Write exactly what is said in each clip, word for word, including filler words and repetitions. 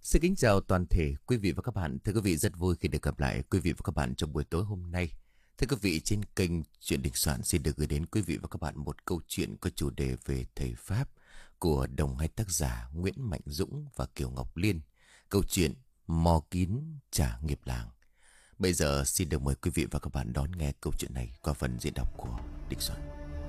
Xin kính chào toàn thể quý vị và các bạn. Thưa quý vị, rất vui khi được gặp lại quý vị và các bạn trong buổi tối hôm nay. Thưa quý vị, trên kênh Chuyện Đình Soạn xin được gửi đến quý vị và các bạn một câu chuyện có chủ đề về thầy Pháp của đồng hai tác giả Nguyễn Mạnh Dũng và Kiều Ngọc Liên. Câu chuyện Mò Kín Trả Nghiệp Làng. Bây giờ xin được mời quý vị và các bạn đón nghe câu chuyện này qua phần diễn đọc của Đình Soạn.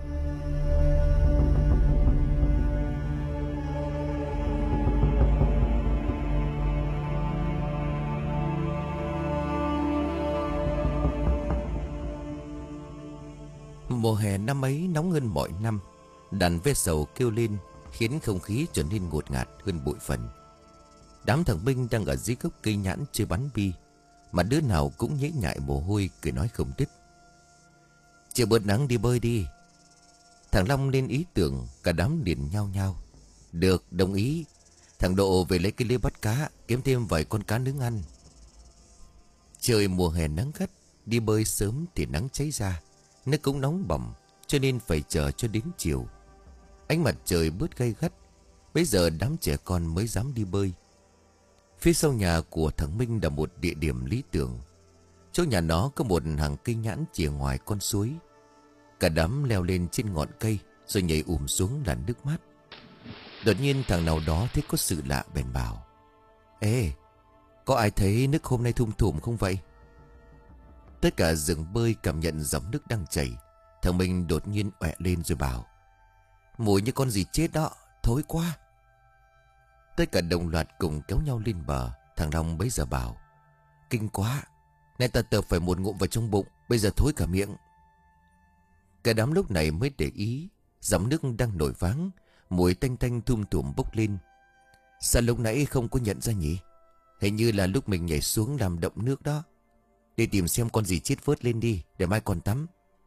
Mùa hè năm ấy nóng hơn mọi năm. Đàn ve sầu kêu lên khiến không khí trở nên ngột ngạt hơn bụi phần. Đám thằng binh đang ở dưới gốc cây nhãn chơi bắn bi, mà đứa nào cũng nhễ nhại mồ hôi, cười nói không đứt. Chịu bớt nắng đi bơi đi. Thằng Long lên ý tưởng, cả đám liền nhao nhao. Được, đồng ý. Thằng Độ về lấy cái lưới bắt cá, kiếm thêm vài con cá nướng ăn. Trời mùa hè nắng gắt, đi bơi sớm thì nắng cháy ra. Nước cũng nóng bỏng, cho nên phải chờ cho đến chiều. Ánh mặt trời bớt gay gắt, bây giờ đám trẻ con mới dám đi bơi. Phía sau nhà của thằng Minh là một địa điểm lý tưởng. Chỗ nhà nó có một hàng cây nhãn chìa ngoài con suối. Cả đám leo lên trên ngọn cây rồi nhảy ùm xuống làn nước mát. Đột nhiên thằng nào đó thấy có sự lạ bèn bảo: Ê, có ai thấy nước hôm nay thum thủm không vậy? Tất cả dừng bơi cảm nhận dòng nước đang chảy. Thằng Minh đột nhiên ọe lên rồi bảo: Mùi như con gì chết đó, thối quá. Tất cả đồng loạt cùng kéo nhau lên bờ. Thằng Long bấy giờ bảo: Kinh quá, nay ta tợp phải một ngụm vào trong bụng, bây giờ thối cả miệng. Cả đám lúc này mới để ý dòng nước đang nổi váng, mùi tanh tanh thum thủm bốc lên. Sao lúc nãy không có nhận ra nhỉ? Hình như là lúc mình nhảy xuống làm động nước đó. Đi tìm xem con gì chết vớt lên đi, để mai còn tắm.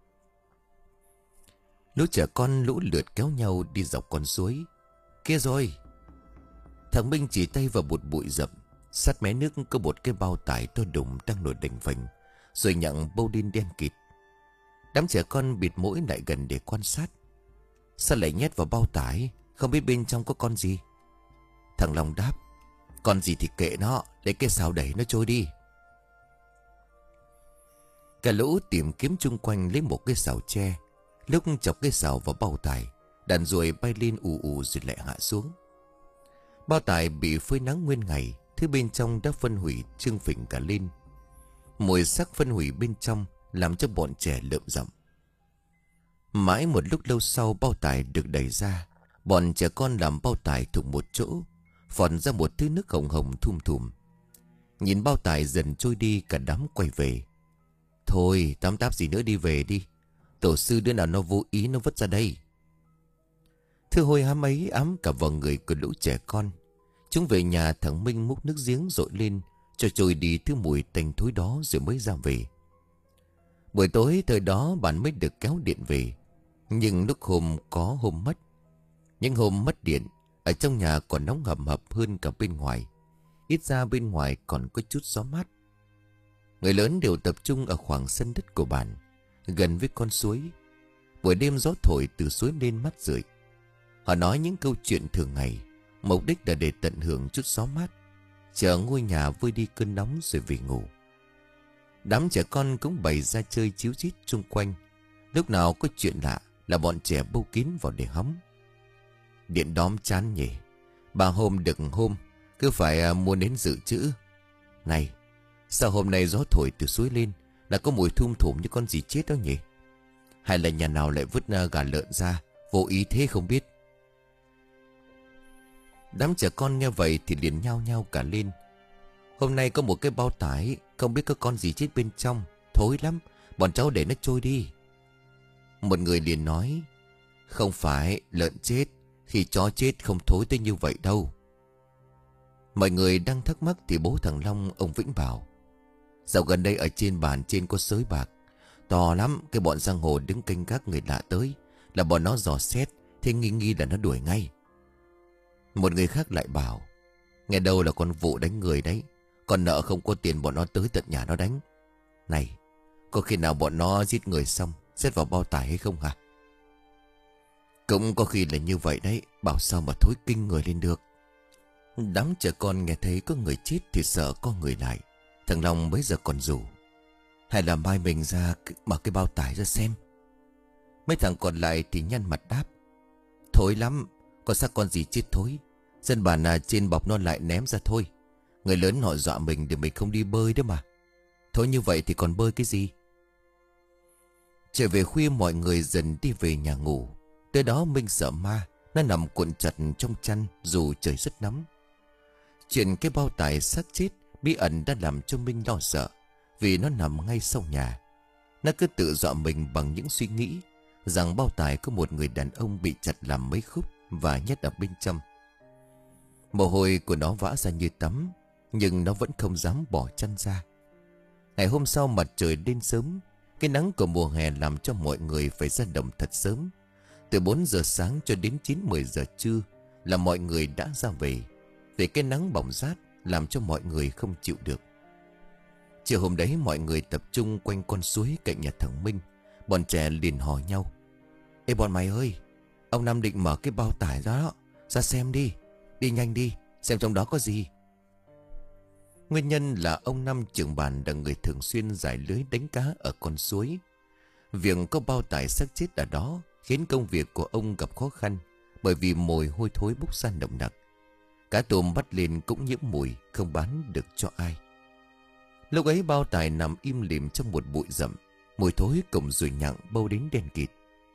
Lũ trẻ con lũ lượt kéo nhau đi dọc con suối. Kia rồi. Thằng Minh chỉ tay vào một bụi rậm. Sát mé nước có một cái bao tải to đùng đang nổi đành phành, rồi nhặng bâu đin đen kịt. Đám trẻ con bịt mũi lại gần để quan sát. Sao lại nhét vào bao tải? Không biết bên trong có con gì. Thằng Long đáp: Con gì thì kệ nó, lấy cái xào đẩy nó trôi đi. Cả lũ tìm kiếm chung quanh lấy một cái xào tre. Lúc chọc cái xào vào bao tải, đàn ruồi bay lên ù ù rồi lại hạ xuống. Bao tải bị phơi nắng nguyên ngày, thứ bên trong đã phân hủy trương phình cả lên. Mùi xác phân hủy bên trong làm cho bọn trẻ lợm giọng. Mãi một lúc lâu sau, bao tải được đẩy ra. Bọn trẻ con làm bao tải thủng một chỗ, phòn ra một thứ nước hồng hồng thum thùm. Nhìn bao tải dần trôi đi, cả đám quay về. Thôi tắm táp gì nữa, đi về đi. Tổ sư đứa nào nó vô ý nó vứt ra đây. Thứ hôi hám ấy ám cả vào người của lũ trẻ con. Chúng về nhà, thằng Minh múc nước giếng dội lên cho trôi đi thứ mùi tanh thối đó rồi mới ra về. Buổi tối thời đó bạn mới được kéo điện về. Nhưng lúc hôm có hôm mất. Những hôm mất điện, ở trong nhà còn nóng hầm hập hơn cả bên ngoài. Ít ra bên ngoài còn có chút gió mát. Người lớn đều tập trung ở khoảng sân đất của bản, gần với con suối. Buổi đêm gió thổi từ suối lên mát rượi. Họ nói những câu chuyện thường ngày, mục đích là để tận hưởng chút gió mát, chờ ngôi nhà vơi đi cơn nóng rồi về ngủ. Đám trẻ con cũng bày ra chơi chíu chít chung quanh. Lúc nào có chuyện lạ là bọn trẻ bâu kín vào để hóng. Điện đóm chán nhỉ. Ba hôm được hôm, cứ phải mua nến dự trữ. Này, sao hôm nay gió thổi từ suối lên là có mùi thum thủm như con gì chết đó nhỉ? Hay là nhà nào lại vứt gà lợn ra, vô ý thế không biết. Đám trẻ con nghe vậy thì liền nhao nhao cả lên. Hôm nay có một cái bao tải, không biết có con gì chết bên trong, thối lắm, bọn cháu để nó trôi đi. Một người liền nói: Không phải, lợn chết, khi chó chết không thối tới như vậy đâu. Mọi người đang thắc mắc thì bố thằng Long, ông Vĩnh bảo: Dạo gần đây ở trên bàn trên có sới bạc to lắm. Cái bọn giang hồ đứng canh gác, người lạ tới là bọn nó dò xét, thế nghi nghi là nó đuổi ngay. Một người khác lại bảo: Nghe đâu là con vụ đánh người đấy, còn nợ không có tiền bọn nó tới tận nhà nó đánh. Này, có khi nào bọn nó giết người xong xếp vào bao tải hay không hả? Cũng có khi là như vậy đấy, bảo sao mà thối kinh người lên được. Đám trẻ con nghe thấy có người chết thì sợ có người lại. Thằng Long bấy giờ còn rủ: hay là mai mình ra mở cái bao tải ra xem. Mấy thằng còn lại thì nhăn mặt đáp: thối lắm, có xác con gì chết thối. Dân bản à, trên bọc nó lại ném ra thôi. Người lớn họ dọa mình để mình không đi bơi đó mà. Thôi như vậy thì còn bơi cái gì. Trở về khuya mọi người dần đi về nhà ngủ. Tới đó Minh sợ ma. Nó nằm cuộn chặt trong chăn dù trời rất nóng. Chuyện cái bao tải xác chết bí ẩn đã làm cho Minh lo sợ. Vì nó nằm ngay sau nhà. Nó cứ tự dọa mình bằng những suy nghĩ rằng bao tải có một người đàn ông bị chặt làm mấy khúc và nhét ở bên trong. Mồ hôi của nó vã ra như tắm, nhưng nó vẫn không dám bỏ chăn ra. Ngày hôm sau mặt trời lên sớm. Cái nắng của mùa hè làm cho mọi người phải ra đồng thật sớm. Từ bốn giờ sáng cho đến chín mười giờ trưa là mọi người đã ra về. Vì cái nắng bỏng rát làm cho mọi người không chịu được. Chiều hôm đấy mọi người tập trung quanh con suối cạnh nhà thằng Minh. Bọn trẻ liền hò nhau: ê bọn mày ơi, ông Năm định mở cái bao tải ra đó, ra xem đi. Đi nhanh đi, xem trong đó có gì. Nguyên nhân là ông Năm trưởng bản là người thường xuyên giải lưới đánh cá ở con suối. Việc có bao tải xác chết ở đó khiến công việc của ông gặp khó khăn, bởi vì mùi hôi thối bốc ra nồng nặc. Cá tôm bắt lên cũng nhiễm mùi, không bán được cho ai. Lúc ấy bao tải nằm im lìm trong một bụi rậm. Mùi thối cùng ruồi nhặng bâu đến đen kịt.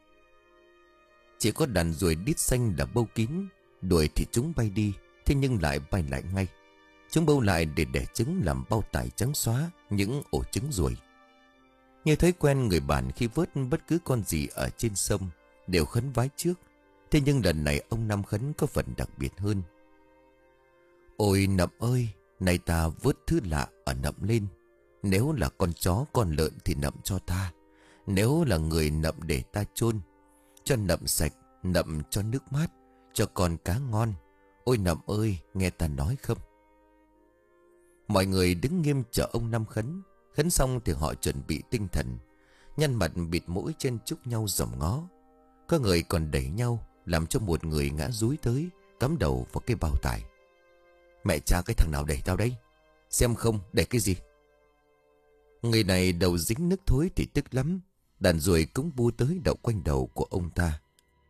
Chỉ có đàn ruồi đít xanh là bâu kín. Đuổi thì chúng bay đi, thế nhưng lại bay lại ngay. Chúng bâu lại để đẻ trứng làm bao tải trắng xóa những ổ trứng ruồi. Như thói quen người bản khi vớt bất cứ con gì ở trên sông đều khấn vái trước. Thế nhưng lần này ông Năm khấn có phần đặc biệt hơn. Ôi Nậm ơi, nay ta vớt thứ lạ ở Nậm lên. Nếu là con chó con lợn thì Nậm cho ta. Nếu là người Nậm để ta chôn. Cho Nậm sạch, Nậm cho nước mát, cho con cá ngon. Ôi Nậm ơi, nghe ta nói không? Mọi người đứng nghiêm chờ ông Năm khấn. Khấn xong thì họ chuẩn bị tinh thần, nhăn mặt bịt mũi chen chúc nhau dòm ngó. Có người còn đẩy nhau, làm cho một người ngã dúi tới, cắm đầu vào cái bao tải. Mẹ cha, cái thằng nào đẩy tao đấy? Xem không, đẩy cái gì? Người này đầu dính nước thối thì tức lắm. Đàn ruồi cũng bu tới đậu quanh đầu của ông ta.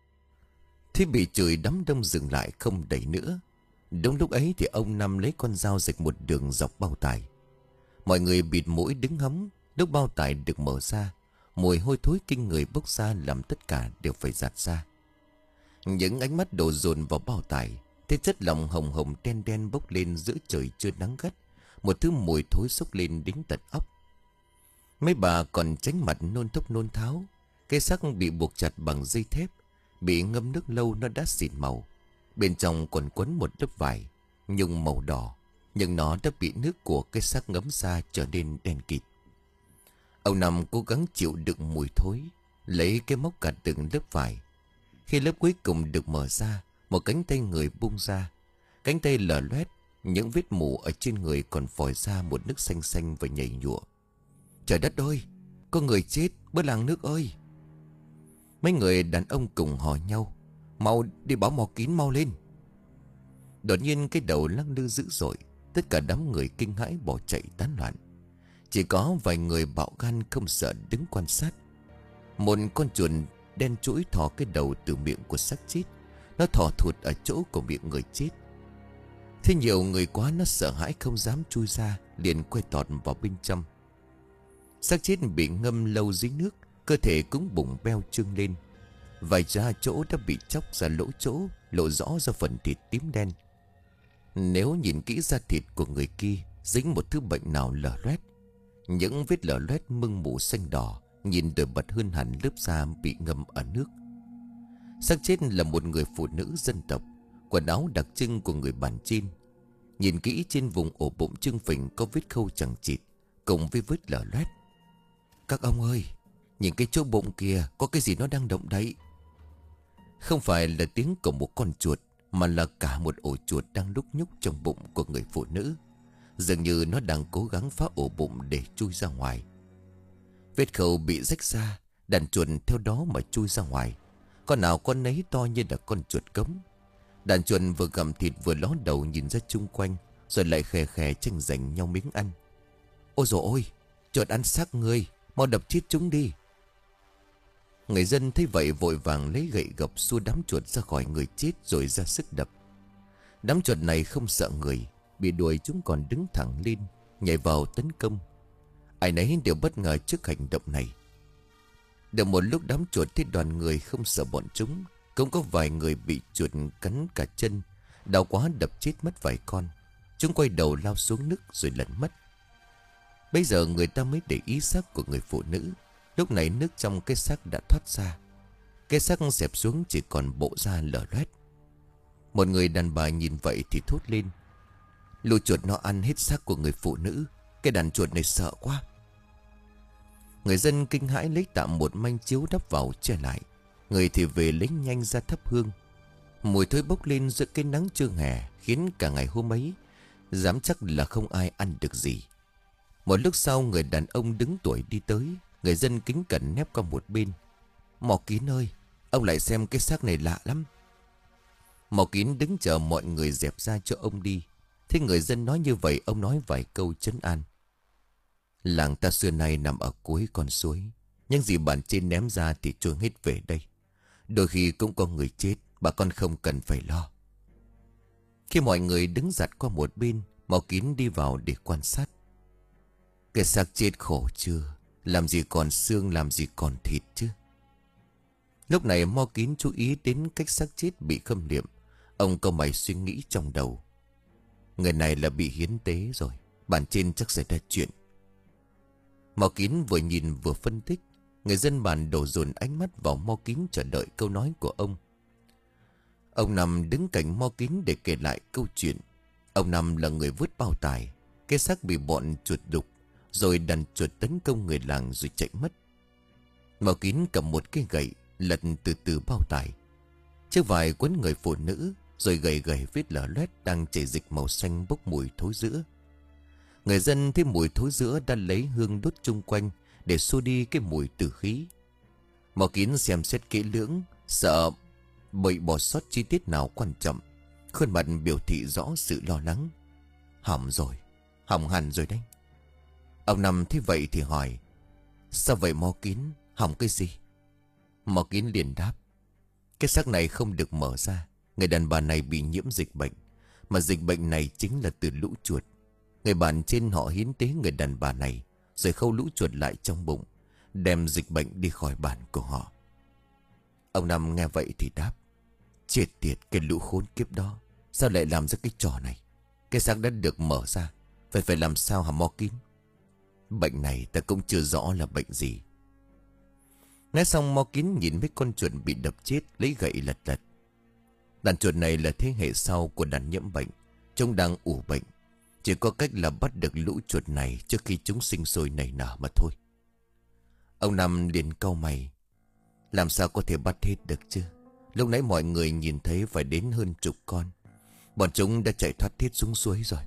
Thế bị chửi đám đông dừng lại không đẩy nữa. Đúng lúc ấy thì ông Năm lấy con dao rạch một đường dọc bao tải. Mọi người bịt mũi đứng hóng. Lúc bao tải được mở ra, mùi hôi thối kinh người bốc ra làm tất cả đều phải giạt ra. Những ánh mắt đổ dồn vào bao tải. Thế chất lỏng hồng hồng đen đen bốc lên giữa trời chưa nắng gắt. Một thứ mùi thối xốc lên đến tận óc. Mấy bà còn tránh mặt nôn thốc nôn tháo. Cái xác bị buộc chặt bằng dây thép, bị ngâm nước lâu nó đã xịn màu. Bên trong còn quấn một lớp vải nhung màu đỏ, nhưng nó đã bị nước của cái xác ngấm ra trở nên đen kịt. Ông Năm cố gắng chịu đựng mùi thối, lấy cái móc cạt từng lớp vải. Khi lớp cuối cùng được mở ra, một cánh tay người bung ra. Cánh tay lở loét, những vết mù ở trên người còn phòi ra một nước xanh xanh và nhầy nhụa. Trời đất ơi, có người chết, bớt làng nước ơi. Mấy người đàn ông cùng hò nhau: mau đi báo mò kín, mau lên. Đột nhiên cái đầu lắc lư dữ dội. Tất cả đám người kinh hãi bỏ chạy tán loạn. Chỉ có vài người bạo gan không sợ đứng quan sát. Một con chuồn đen trũi thò cái đầu từ miệng của xác chết. Nó thò thụt ở chỗ của miệng người chết. Thế nhiều người quá nó sợ hãi không dám chui ra, liền quay tọt vào bên trong. Xác chết bị ngâm lâu dưới nước, cơ thể cũng bùng beo trương lên. Vài da chỗ đã bị chóc ra lỗ chỗ, lộ rõ ra phần thịt tím đen. Nếu nhìn kỹ da thịt của người kia, dính một thứ bệnh nào lở loét. Những vết lở loét mưng mủ xanh đỏ, nhìn nổi bật hơn hẳn lớp da bị ngâm ở nước. Xác chết là một người phụ nữ dân tộc, quần áo đặc trưng của người bản Chin. Nhìn kỹ trên vùng ổ bụng trưng phình có vết khâu chằng chịt, cùng với vết lở loét. Các ông ơi, nhìn cái chỗ bụng kia, có cái gì nó đang động đậy. Không phải là tiếng của một con chuột, mà là cả một ổ chuột đang lúc nhúc trong bụng của người phụ nữ. Dường như nó đang cố gắng phá ổ bụng để chui ra ngoài. Vết khâu bị rách ra, đàn chuột theo đó mà chui ra ngoài. Con nào con nấy to như là con chuột cống. Đàn chuột vừa gặm thịt vừa ló đầu nhìn ra chung quanh, rồi lại khè khè tranh giành nhau miếng ăn. Ôi dồi ôi, chuột ăn xác người, mau đập chết chúng đi. Người dân thấy vậy vội vàng lấy gậy gộc xua đám chuột ra khỏi người chết rồi ra sức đập. Đám chuột này không sợ người, bị đuổi chúng còn đứng thẳng lên, nhảy vào tấn công. Ai nấy đều bất ngờ trước hành động này. Được một lúc đám chuột thấy đoàn người không sợ bọn chúng, cũng có vài người bị chuột cắn cả chân, đau quá đập chết mất vài con. Chúng quay đầu lao xuống nước rồi lẩn mất. Bây giờ người ta mới để ý xác của người phụ nữ. Lúc này nước trong cái xác đã thoát ra. Cái xác xẹp xuống chỉ còn bộ da lở loét. Một người đàn bà nhìn vậy thì thốt lên: lũ chuột nó ăn hết xác của người phụ nữ. Cái đàn chuột này sợ quá. Người dân kinh hãi lấy tạm một manh chiếu đắp vào che lại. Người thì về lấy nhanh ra thắp hương. Mùi thối bốc lên giữa cái nắng trưa hè, khiến cả ngày hôm ấy dám chắc là không ai ăn được gì. Một lúc sau người đàn ông đứng tuổi đi tới. Người dân kính cẩn nép qua một bên. Mò Kín ơi, ông lại xem cái xác này lạ lắm. Mò Kín đứng chờ mọi người dẹp ra cho ông đi. Thế người dân nói như vậy, ông nói vài câu trấn an. Làng ta xưa nay nằm ở cuối con suối. Những gì bản trên ném ra thì trôi hết về đây. Đôi khi cũng có người chết, bà con không cần phải lo. Khi mọi người đứng giặt qua một bên, Mò Kín đi vào để quan sát. Cái xác chết khổ chưa? Làm gì còn xương, làm gì còn thịt chứ? Lúc này Mò Kín chú ý đến cách xác chết bị khâm liệm. Ông cau mày suy nghĩ trong đầu. Người này là bị hiến tế rồi, bản trên chắc xảy ra chuyện. Mò Kín vừa nhìn vừa phân tích. Người dân bản đổ dồn ánh mắt vào Mò Kín chờ đợi câu nói của ông. Ông Năm đứng cạnh Mò Kín để kể lại câu chuyện. Ông Năm là người vứt bao tải. Cái xác bị bọn chuột đục, rồi đàn chuột tấn công người làng rồi chạy mất. Mò Kín cầm một cái gậy lật từ từ bao tải. Chiếc vải quấn người phụ nữ, rồi gầy gầy vết lở loét đang chảy dịch màu xanh bốc mùi thối rữa. Người dân thấy mùi thối rữa đã lấy hương đốt chung quanh để xua đi cái mùi tử khí. Mò Kín xem xét kỹ lưỡng, sợ bị bỏ sót chi tiết nào quan trọng. Khuôn mặt biểu thị rõ sự lo lắng. Hỏng rồi, hỏng hẳn rồi đấy. Ông Năm thấy vậy thì hỏi: sao vậy Mò Kín, hỏng cái gì? Mò Kín liền đáp: cái xác này không được mở ra. Người đàn bà này bị nhiễm dịch bệnh, mà dịch bệnh này chính là từ lũ chuột. Người bản trên họ hiến tế người đàn bà này, rồi khâu lũ chuột lại trong bụng, đem dịch bệnh đi khỏi bản của họ. Ông Năm nghe vậy thì đáp: chết tiệt, cái lũ khốn kiếp đó, sao lại làm ra cái trò này? Cái xác đã được mở ra, phải phải làm sao hả Mò Kín? Bệnh này ta cũng chưa rõ là bệnh gì. Nói xong Mò Kín nhìn mấy con chuột bị đập chết, lấy gậy lật lật. Đàn chuột này là thế hệ sau của đàn nhiễm bệnh. Chúng đang ủ bệnh. Chỉ có cách là bắt được lũ chuột này trước khi chúng sinh sôi nảy nở mà thôi. Ông Năm liền cau mày: làm sao có thể bắt hết được chứ? Lúc nãy mọi người nhìn thấy phải đến hơn chục con. Bọn chúng đã chạy thoát hết xuống suối rồi.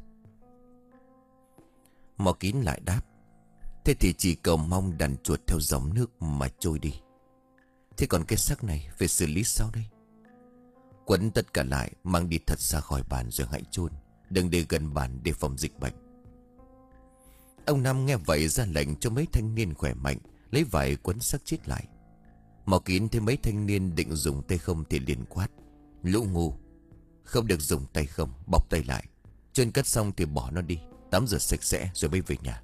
Mò Kín lại đáp: thế thì chỉ cầu mong đàn chuột theo dòng nước mà trôi đi. Thế còn cái xác này phải xử lý sao đây? Quấn tất cả lại, mang đi thật xa khỏi bản rồi hãy chôn, đừng để gần bản để phòng dịch bệnh. Ông Năm nghe vậy ra lệnh cho mấy thanh niên khỏe mạnh lấy vải quấn xác chết lại. Mò Kín thấy mấy thanh niên định dùng tay không thì liền quát: lũ ngu, không được dùng tay không, bọc tay lại. Chôn cất xong thì bỏ nó đi, tắm rửa sạch sẽ rồi mới về nhà.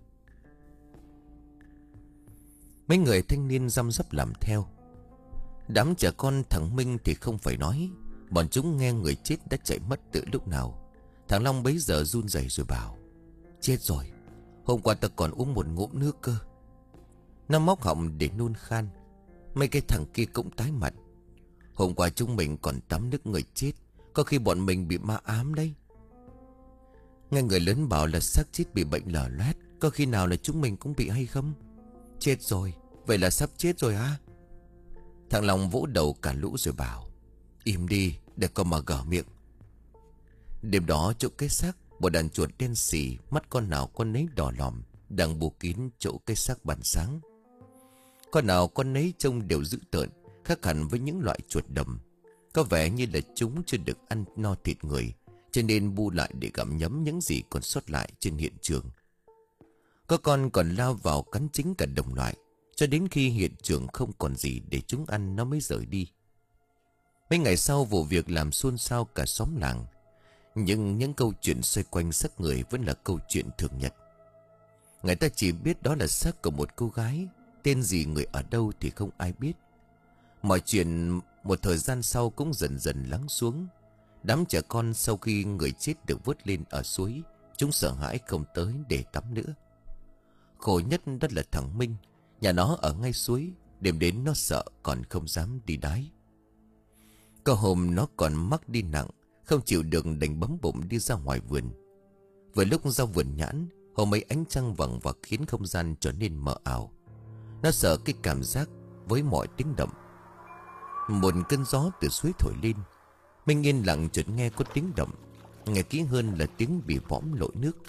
Mấy người thanh niên răm rắp làm theo. Đám trẻ con thằng Minh thì không phải nói. Bọn chúng nghe người chết đã chạy mất từ lúc nào. Thằng Long bấy giờ run rẩy rồi bảo: chết rồi, hôm qua ta còn uống một ngụm nước cơ. Nó móc họng để nôn khan. Mấy cái thằng kia cũng tái mặt: hôm qua chúng mình còn tắm nước người chết, có khi bọn mình bị ma ám đấy. Nghe người lớn bảo là xác chết bị bệnh lở loét, có khi nào là chúng mình cũng bị hay không? Chết rồi, vậy là sắp chết rồi hả? Thằng Long vỗ đầu cả lũ rồi bảo: im đi, để con mà gở miệng. Đêm đó chỗ cái xác, một đàn chuột đen xì, mắt con nào con nấy đỏ lòm, đang bù kín chỗ cái xác bàn sáng. Con nào con nấy trông đều dữ tợn, khác hẳn với những loại chuột đầm. Có vẻ như là chúng chưa được ăn no thịt người, cho nên bu lại để gặm nhấm những gì còn sót lại trên hiện trường. Có con còn lao vào cắn chính cả đồng loại, cho đến khi hiện trường không còn gì để chúng ăn nó mới rời đi. Mấy ngày sau, vụ việc làm xôn xao cả xóm làng. Nhưng những câu chuyện xoay quanh xác người vẫn là câu chuyện thường nhật. Người ta chỉ biết đó là xác của một cô gái, tên gì người ở đâu thì không ai biết. Mọi chuyện một thời gian sau cũng dần dần lắng xuống. Đám trẻ con sau khi người chết được vớt lên ở suối, chúng sợ hãi không tới để tắm nữa. Khổ nhất đó là thằng Minh, nhà nó ở ngay suối, đêm đến nó sợ còn không dám đi đái. Có hôm nó còn mắc đi nặng, không chịu được đành bấm bụng đi ra ngoài vườn. Vừa lúc ra vườn nhãn, hôm ấy ánh trăng vàng và khiến không gian trở nên mờ ảo. Nó sợ cái cảm giác với mọi tiếng động. Một cơn gió từ suối thổi lên. Minh yên lặng chợt nghe có tiếng động, nghe kỹ hơn là tiếng bị võm lội nước.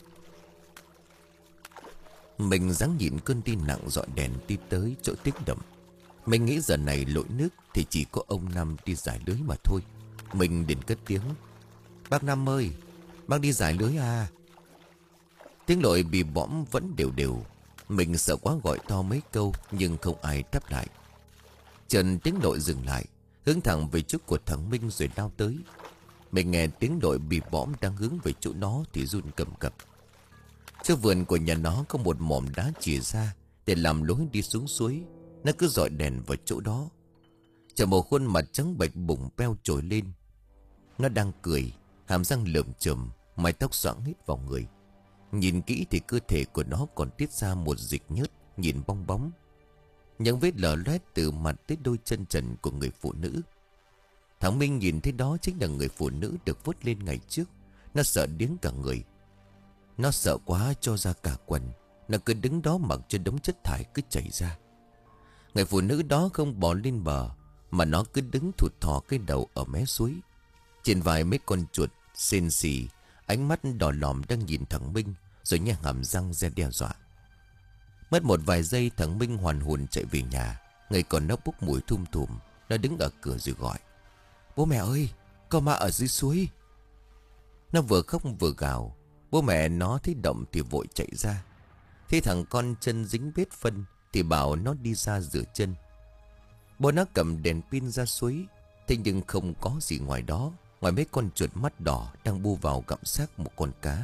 Mình ráng nhịn cơn đi nặng dọi đèn đi tới chỗ tiếng động. Mình nghĩ giờ này lội nước thì chỉ có ông Năm đi giải lưới mà thôi. Mình liền cất tiếng: "Bác Năm ơi, bác đi giải lưới à?" Tiếng lội bị võm vẫn đều đều. Mình sợ quá gọi to mấy câu nhưng không ai đáp lại. Trần tiếng lội dừng lại, hướng thẳng về chỗ của thằng Minh rồi lao tới. Mình nghe tiếng lội bị võm đang hướng về chỗ nó thì run cầm cập. Trước vườn của nhà nó có một mỏm đá chìa ra để làm lối đi xuống suối. Nó cứ dọi đèn vào chỗ đó. Chờ một khuôn mặt trắng bệch bụng beo trồi lên. Nó đang cười, hàm răng lởm chởm, mái tóc xoãng hết vào người. Nhìn kỹ thì cơ thể của nó còn tiết ra một dịch nhớt, nhìn bong bóng. Những vết lở loét từ mặt tới đôi chân trần của người phụ nữ. Thằng Minh nhìn thấy đó chính là người phụ nữ được vớt lên ngày trước. Nó sợ điếng cả người. Nó sợ quá cho ra cả quần. Nó cứ đứng đó mặc cho đống chất thải cứ chảy ra. Người phụ nữ đó không bò lên bờ, mà nó cứ đứng thụt thò cái đầu ở mé suối. Trên vai mấy con chuột xên xì, ánh mắt đỏ lòm đang nhìn thằng Minh, rồi nhe hàm răng ra đe dọa. Mất một vài giây, thằng Minh hoàn hồn chạy về nhà. Người còn nó bốc mùi thum thùm. Nó đứng ở cửa rồi gọi: "Bố mẹ ơi, có ma ở dưới suối." Nó vừa khóc vừa gào. Bố mẹ nó thấy động thì vội chạy ra. Thấy thằng con chân dính vết phân thì bảo nó đi ra rửa chân. Bố nó cầm đèn pin ra suối. Thế nhưng không có gì ngoài đó, ngoài mấy con chuột mắt đỏ đang bu vào gặm xác một con cá.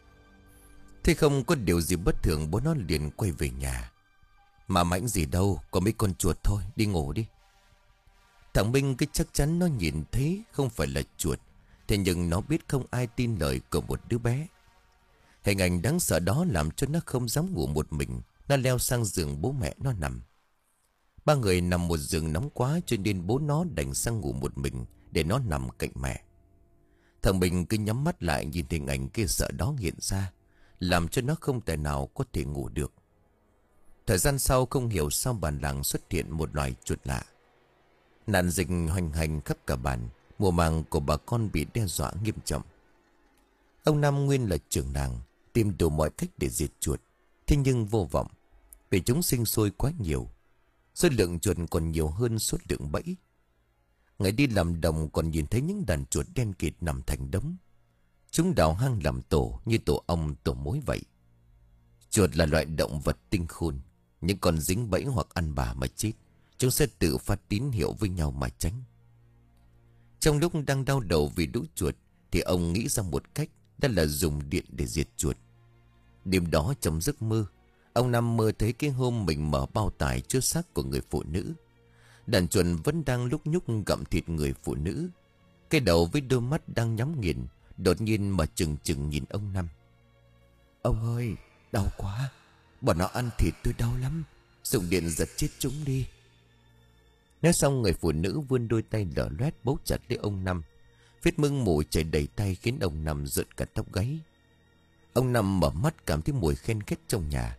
Thế không có điều gì bất thường, bố nó liền quay về nhà. "Mà mãnh gì đâu, có mấy con chuột thôi, đi ngủ đi." Thằng Minh cứ chắc chắn nó nhìn thấy không phải là chuột. Thế nhưng nó biết không ai tin lời của một đứa bé. Hình ảnh đáng sợ đó làm cho nó không dám ngủ một mình. Nó leo sang giường bố mẹ nó nằm. Ba người nằm một giường nóng quá, cho nên bố nó đành sang ngủ một mình để nó nằm cạnh mẹ. Thằng Minh cứ nhắm mắt lại nhìn hình ảnh kia sợ đó hiện ra, làm cho nó không thể nào có thể ngủ được. Thời gian sau, không hiểu sao bản làng xuất hiện một loài chuột lạ. Nạn dịch hoành hành khắp cả bản. Mùa màng của bà con bị đe dọa nghiêm trọng. Ông Năm nguyên là trưởng làng, tìm đủ mọi cách để diệt chuột. Thế nhưng vô vọng, vì chúng sinh sôi quá nhiều. Số lượng chuột còn nhiều hơn số lượng bẫy. Ngày đi làm đồng còn nhìn thấy những đàn chuột đen kịt nằm thành đống. Chúng đào hang làm tổ như tổ ong tổ mối vậy. Chuột là loại động vật tinh khôn. Những con dính bẫy hoặc ăn bà mà chết, chúng sẽ tự phát tín hiệu với nhau mà tránh. Trong lúc đang đau đầu vì lũ chuột thì ông nghĩ ra một cách, đó là dùng điện để diệt chuột. Đêm đó trong giấc mơ, ông Năm mơ thấy cái hôm mình mở bao tải chứa xác của người phụ nữ. Đàn chuột vẫn đang lúc nhúc gặm thịt người phụ nữ. Cái đầu với đôi mắt đang nhắm nghiền đột nhiên mà chừng chừng nhìn ông Năm. "Ông ơi, đau quá, bọn nó ăn thịt tôi đau lắm, dùng điện giật chết chúng đi." Nói xong, người phụ nữ vươn đôi tay lở loét bấu chặt lấy ông Năm. Vết mưng mủ chảy đầy tay khiến ông Năm rợn cả tóc gáy. Ông Năm mở mắt cảm thấy mùi khen khét trong nhà.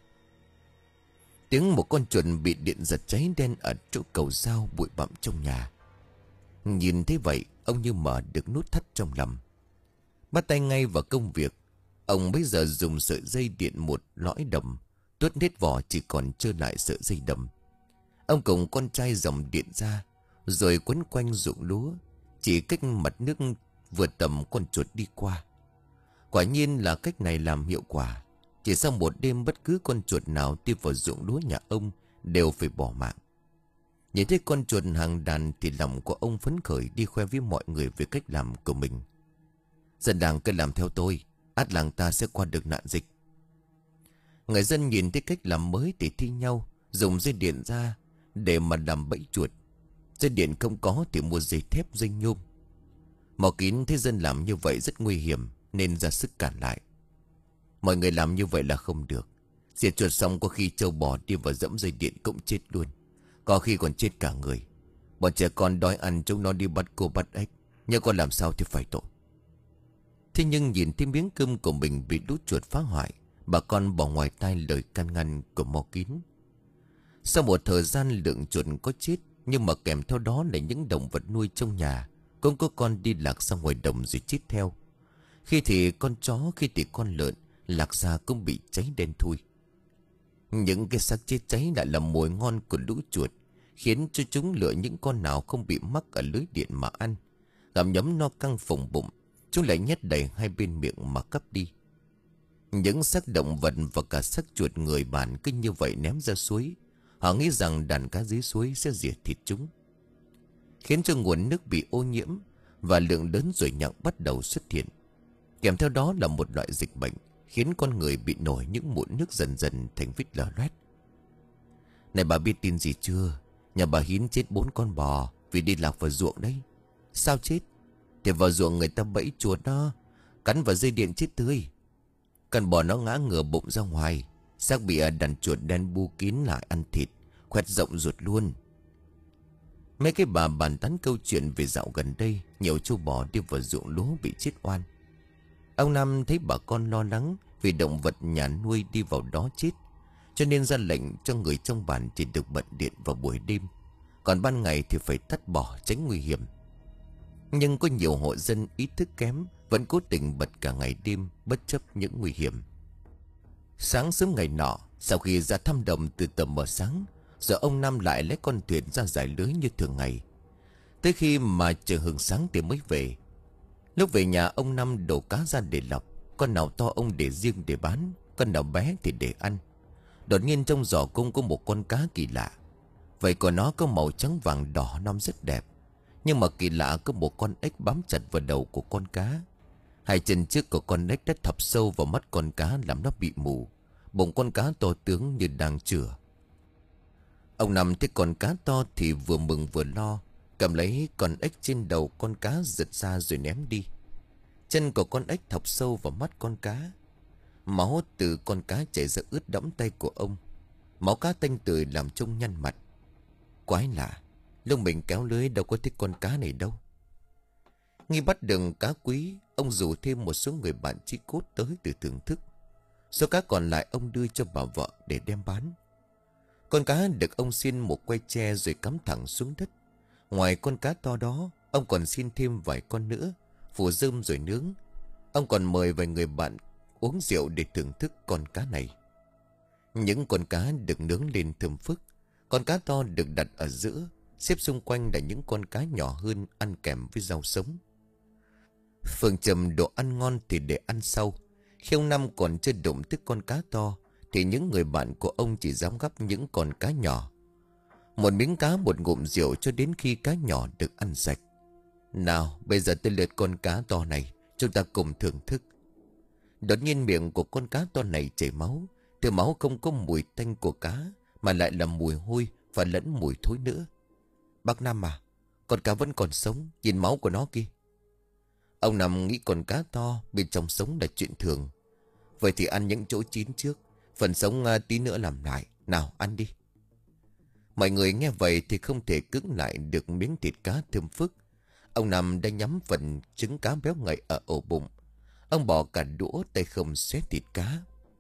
Tiếng một con chuột bị điện giật cháy đen ở chỗ cầu dao bụi bặm trong nhà. Nhìn thấy vậy, ông như mở được nút thắt trong lòng. Bắt tay ngay vào công việc. Ông bây giờ dùng sợi dây điện một lõi đồng, tuốt hết vỏ chỉ còn trơ lại sợi dây đầm. Ông cùng con trai dòng điện ra, rồi quấn quanh ruộng lúa. chỉ cách mặt nước vừa tầm con chuột đi qua. Quả nhiên là cách này làm hiệu quả. Chỉ sau một đêm, bất cứ con chuột nào đi vào ruộng lúa nhà ông đều phải bỏ mạng. Nhìn thấy con chuột hàng đàn thì lòng của ông phấn khởi, đi khoe với mọi người về cách làm của mình. Dân làng cứ làm theo tôi, ắt làng ta sẽ qua được nạn dịch. Người dân nhìn thấy cách làm mới thì thi nhau dùng dây điện ra để mà làm bẫy chuột. Dây điện không có thì mua dây thép, dây nhôm. Mò Kín thấy dân làm như vậy rất nguy hiểm nên ra sức cản lại. Mọi người làm như vậy là không được. Diệt chuột xong có khi trâu bò đi vào dẫm dây điện cũng chết luôn, có khi còn chết cả người. Bọn trẻ con đói ăn chúng nó đi bắt cô bắt ếch, nhớ con làm sao thì phải tội. Thế nhưng nhìn thấy miếng cơm của mình bị lũ chuột phá hoại, bà con bỏ ngoài tai lời can ngăn của Mò Kín. Sau một thời gian lượng chuột có chết, nhưng mà kèm theo đó là những động vật nuôi trong nhà cũng có con đi lạc ra ngoài đồng rồi chết theo. Khi thì con chó, khi thì con lợn lạc ra cũng bị cháy đen thui. Những cái xác chết cháy lại là mồi ngon của lũ chuột, khiến cho chúng lựa những con nào không bị mắc ở lưới điện mà ăn. Gặm nhấm no căng phồng bụng, chúng lại nhét đầy hai bên miệng mà cắp đi. Những xác động vật và cả xác chuột người bản cứ như vậy ném ra suối. Họ nghĩ rằng đàn cá dưới suối sẽ diệt thịt chúng, khiến cho nguồn nước bị ô nhiễm và lượng lớn ruồi nhặng bắt đầu xuất hiện. Kèm theo đó là một loại dịch bệnh khiến con người bị nổi những mụn nước dần dần thành vết lở loét. Này bà biết tin gì chưa? Nhà bà Hín chết bốn con bò vì đi lạc vào ruộng đấy. Sao chết? Thì vào ruộng người ta bẫy chuột đó, cắn vào dây điện chết tươi. Con bò nó ngã ngửa bụng ra ngoài, xác bị đàn chuột đen bu kín lại ăn thịt, khoét rộng ruột luôn. Mấy cái bà bàn tán câu chuyện về dạo gần đây nhiều trâu bò đi vào ruộng lúa bị chết oan. Ông Năm thấy bà con lo lắng vì động vật nhà nuôi đi vào đó chết, cho nên ra lệnh cho người trong bản chỉ được bật điện vào buổi đêm, còn ban ngày thì phải tắt bỏ tránh nguy hiểm. Nhưng có nhiều hộ dân ý thức kém vẫn cố tình bật cả ngày đêm bất chấp những nguy hiểm. Sáng sớm ngày nọ, sau khi ra thăm đồng từ tầm mờ sáng, giờ ông Năm lại lấy con thuyền ra giải lưới như thường ngày. Tới khi mà trời hừng sáng thì mới về. Lúc về nhà, ông Năm đổ cá ra để lọc. Con nào to ông để riêng để bán, con nào bé thì để ăn. Đột nhiên trong giỏ cung có một con cá kỳ lạ. Vậy của nó có màu trắng vàng đỏ non rất đẹp. Nhưng mà kỳ lạ có một con ếch bám chặt vào đầu của con cá. Hai chân trước của con ếch đã thọc sâu vào mắt con cá làm nó bị mù. Bụng con cá to tướng như đang chửa. Ông Năm thấy con cá to thì vừa mừng vừa lo, cầm lấy con ếch trên đầu con cá giật ra rồi ném đi. Chân của con ếch thọc sâu vào mắt con cá. Máu từ con cá chảy ra ướt đẫm tay của ông. Máu cá tanh tưởi làm trông nhăn mặt. Quái lạ, lúc mình kéo lưới đâu có thích con cá này đâu. Nghi bắt được cá quý, ông rủ thêm một số người bạn chí cốt tới từ thưởng thức. Số cá còn lại ông đưa cho bà vợ để đem bán. Con cá được ông xiên một que tre rồi cắm thẳng xuống đất. Ngoài con cá to đó, ông còn xiên thêm vài con nữa, phủ rơm rồi nướng. Ông còn mời vài người bạn uống rượu để thưởng thức con cá này. Những con cá được nướng lên thơm phức. Con cá to được đặt ở giữa, xếp xung quanh là những con cá nhỏ hơn ăn kèm với rau sống. Phương châm đồ ăn ngon thì để ăn sau. Khi ông Năm còn chưa đụng tới con cá to thì những người bạn của ông chỉ dám gắp những con cá nhỏ. Một miếng cá một ngụm rượu cho đến khi cá nhỏ được ăn sạch. Nào bây giờ tới lượt con cá to này, chúng ta cùng thưởng thức. Đột nhiên miệng của con cá to này chảy máu. Từ máu không có mùi tanh của cá, mà lại là mùi hôi và lẫn mùi thối nữa. Bác Năm à, con cá vẫn còn sống, nhìn máu của nó kia. Ông Năm nghĩ con cá to bên trong sống là chuyện thường. Vậy thì ăn những chỗ chín trước, phần sống uh, tí nữa làm lại. Nào ăn đi. Mọi người nghe vậy thì không thể cưỡng lại được miếng thịt cá thơm phức. Ông Năm đã nhắm phần trứng cá béo ngậy ở ổ bụng. Ông bỏ cả đũa tay không xé thịt cá.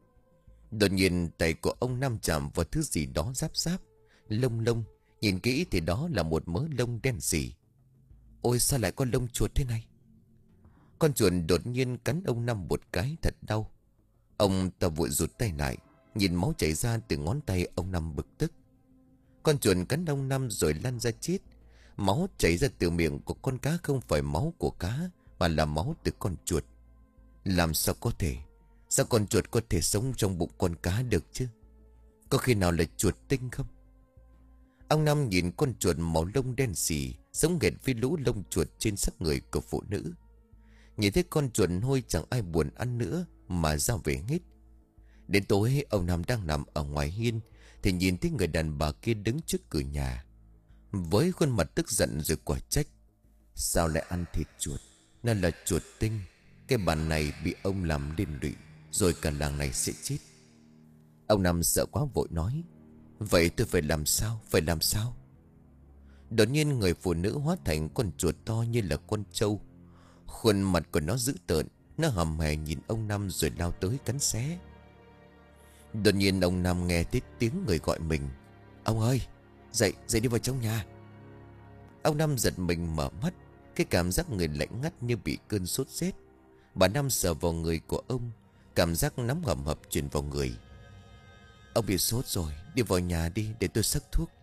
Đột nhiên tay của ông Năm chạm vào thứ gì đó ráp ráp, lông lông. Nhìn kỹ thì đó là một mớ lông đen sì. Ôi sao lại có lông chuột thế này? Con chuột đột nhiên cắn ông Năm một cái thật đau. Ông ta vội rụt tay lại, nhìn máu chảy ra từ ngón tay ông Năm bực tức. Con chuột cắn ông Năm rồi lăn ra chết. Máu chảy ra từ miệng của con cá không phải máu của cá, mà là máu từ con chuột. Làm sao có thể? Sao con chuột có thể sống trong bụng con cá được chứ? Có khi nào là chuột tinh không? Ông Năm nhìn con chuột màu lông đen xì, giống hệt với lũ lông chuột trên xác người của phụ nữ. Nhìn thấy con chuột hôi chẳng ai buồn ăn nữa mà ra về hết. Đến tối ông Năm đang nằm ở ngoài hiên thì nhìn thấy người đàn bà kia đứng trước cửa nhà, với khuôn mặt tức giận rồi quả trách: sao lại ăn thịt chuột? Nó là chuột tinh. Cái bàn này bị ông làm liên lụy, rồi cả làng này sẽ chết. Ông Năm sợ quá vội nói: vậy tôi phải làm sao? Phải làm sao? Đột nhiên người phụ nữ hóa thành con chuột to như là con trâu. Khuôn mặt của nó dữ tợn. Nó hầm hè nhìn ông Năm rồi lao tới cắn xé. Đột nhiên ông Năm nghe thấy tiếng người gọi mình: ông ơi, dậy, dậy đi vào trong nhà. Ông Năm giật mình mở mắt. Cái cảm giác người lạnh ngắt như bị cơn sốt rét. Bà Năm sờ vào người của ông. Cảm giác nóng hầm hập truyền vào người. Ông bị sốt rồi, đi vào nhà đi để tôi xức thuốc.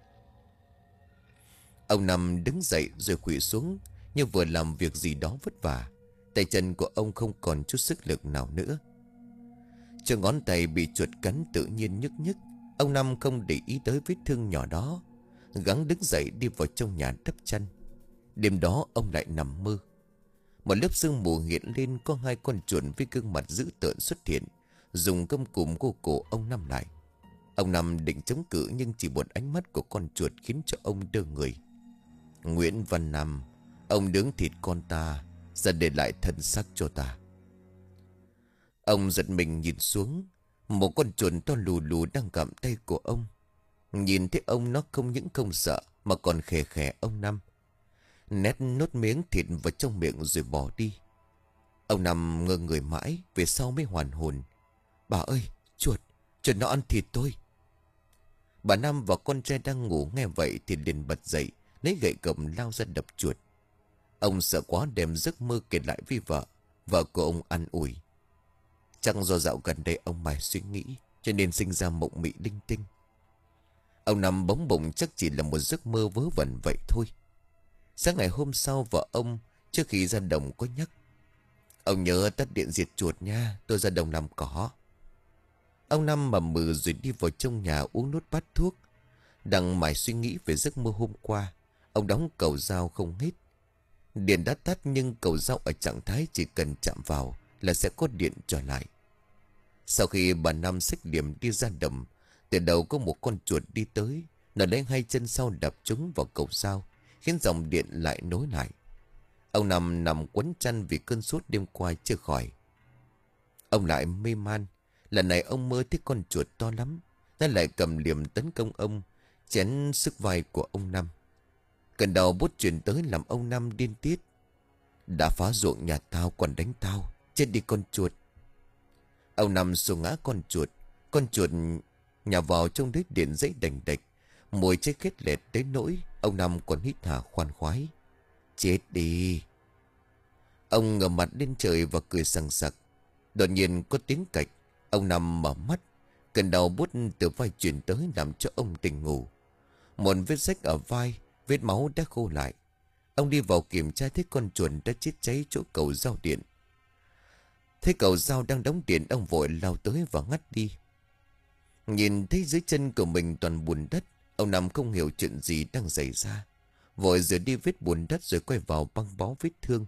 Ông Năm đứng dậy rồi khuỵu xuống, như vừa làm việc gì đó vất vả. Tay chân của ông không còn chút sức lực nào nữa. Chân ngón tay bị chuột cắn tự nhiên nhức nhức. Ông Năm không để ý tới vết thương nhỏ đó, gắng đứng dậy đi vào trong nhà đắp chăn. Đêm đó ông lại nằm mơ. Một lớp sương mù hiện lên, có hai con chuột với gương mặt dữ tợn xuất hiện, dùng câm cụm cô cổ ông Năm lại. Ông Năm định chống cự nhưng chỉ một ánh mắt của con chuột khiến cho ông đơ người. Nguyễn Văn Năm, ông nướng thịt con ta ra để lại thân xác cho ta. Ông giật mình nhìn xuống. Một con chuột to lù lù đang gặm tay của ông. Nhìn thấy ông nó không những không sợ mà còn khè khè ông Năm. Nét nốt miếng thịt vào trong miệng rồi bỏ đi. Ông Năm ngơ người mãi, về sau mới hoàn hồn. Bà ơi, chuột, chuột nó ăn thịt tôi. Bà Năm và con trai đang ngủ nghe vậy thì liền bật dậy, lấy gậy cầm lao ra đập chuột. Ông sợ quá đem giấc mơ kể lại với vợ. Vợ của ông an ủi: chắc do dạo gần đây ông mải suy nghĩ cho nên sinh ra mộng mị linh tinh. Ông Năm bỗng bụng chắc chỉ là một giấc mơ vớ vẩn vậy thôi. Sáng ngày hôm sau vợ ông trước khi ra đồng có nhắc: ông nhớ tắt điện diệt chuột nha, tôi ra đồng làm cỏ. Ông Năm mầm mừ rồi đi vào trong nhà uống nốt bát thuốc. Đang mải suy nghĩ về giấc mơ hôm qua, ông đóng cầu dao không hết. Điện đã tắt nhưng cầu dao ở trạng thái chỉ cần chạm vào là sẽ có điện trở lại. Sau khi bà Năm xách liềm đi ra đầm, từ đầu có một con chuột đi tới. Nó lấy hai chân sau đập trúng vào cầu dao, khiến dòng điện lại nối lại. Ông Năm nằm quấn chăn vì cơn sốt đêm qua chưa khỏi. Ông lại mê man. Lần này ông mơ thấy con chuột to lắm. Nó lại cầm liềm tấn công ông, chén sức vai của ông Năm. Cơn đau bút chuyển tới làm ông Năm điên tiết. Đã phá ruộng nhà tao còn đánh tao, chết đi con chuột. Ông Năm xô ngã con chuột. Con chuột nhào vào trong đế điện dãy đành đạch, mùi cháy khét lẹt tới nỗi ông Năm còn hít hà khoan khoái. Chết đi. Ông ngửa mặt lên trời và cười sằng sặc. Đột nhiên có tiếng cạch. Ông Năm mở mắt. Cơn đau buốt từ vai chuyển tới làm cho ông tỉnh ngủ. Một vết rách ở vai, vết máu đã khô lại. Ông đi vào kiểm tra thấy con chuột đã chết cháy chỗ cầu dao điện. Thấy cầu dao đang đóng điện, ông vội lao tới và ngắt đi. Nhìn thấy dưới chân của mình toàn bùn đất, ông Năm không hiểu chuyện gì đang xảy ra. Vội rửa đi vết bùn đất rồi quay vào băng bó vết thương.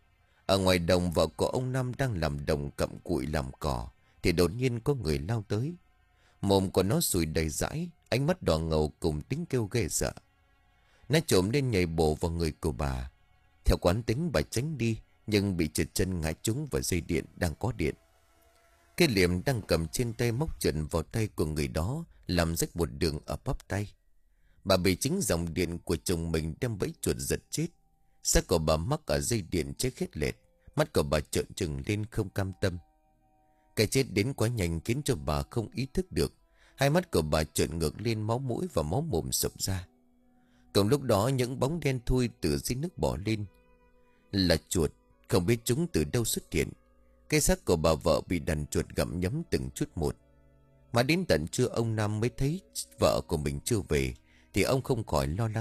Ở ngoài đồng, vợ của ông Năm đang làm đồng cặm cụi làm cỏ thì đột nhiên có người lao tới. Mồm của nó sùi đầy dãi, ánh mắt đỏ ngầu cùng tiếng kêu ghê sợ. Nó trộm lên nhảy bổ vào người của bà. Theo quán tính bà tránh đi, nhưng bị trượt chân ngã trúng vào dây điện đang có điện. Cái liềm đang cầm trên tay móc trượt vào tay của người đó, làm rách một đường ở bắp tay. Bà bị chính dòng điện của chồng mình đem bẫy chuột giật chết. Xác của bà mắc ở dây điện cháy khét lẹt, mắt của bà trợn trừng lên không cam tâm. Cái chết đến quá nhanh khiến cho bà không ý thức được. Hai mắt của bà trợn ngược lên, máu mũi và máu mồm sụp ra. Cùng lúc đó những bóng đen thui từ dưới nước bỏ lên. Là chuột, không biết chúng từ đâu xuất hiện. Cái xác của bà vợ bị đàn chuột gặm nhấm từng chút một. Mà đến tận trưa ông Năm mới thấy vợ của mình chưa về thì ông không khỏi lo lắng.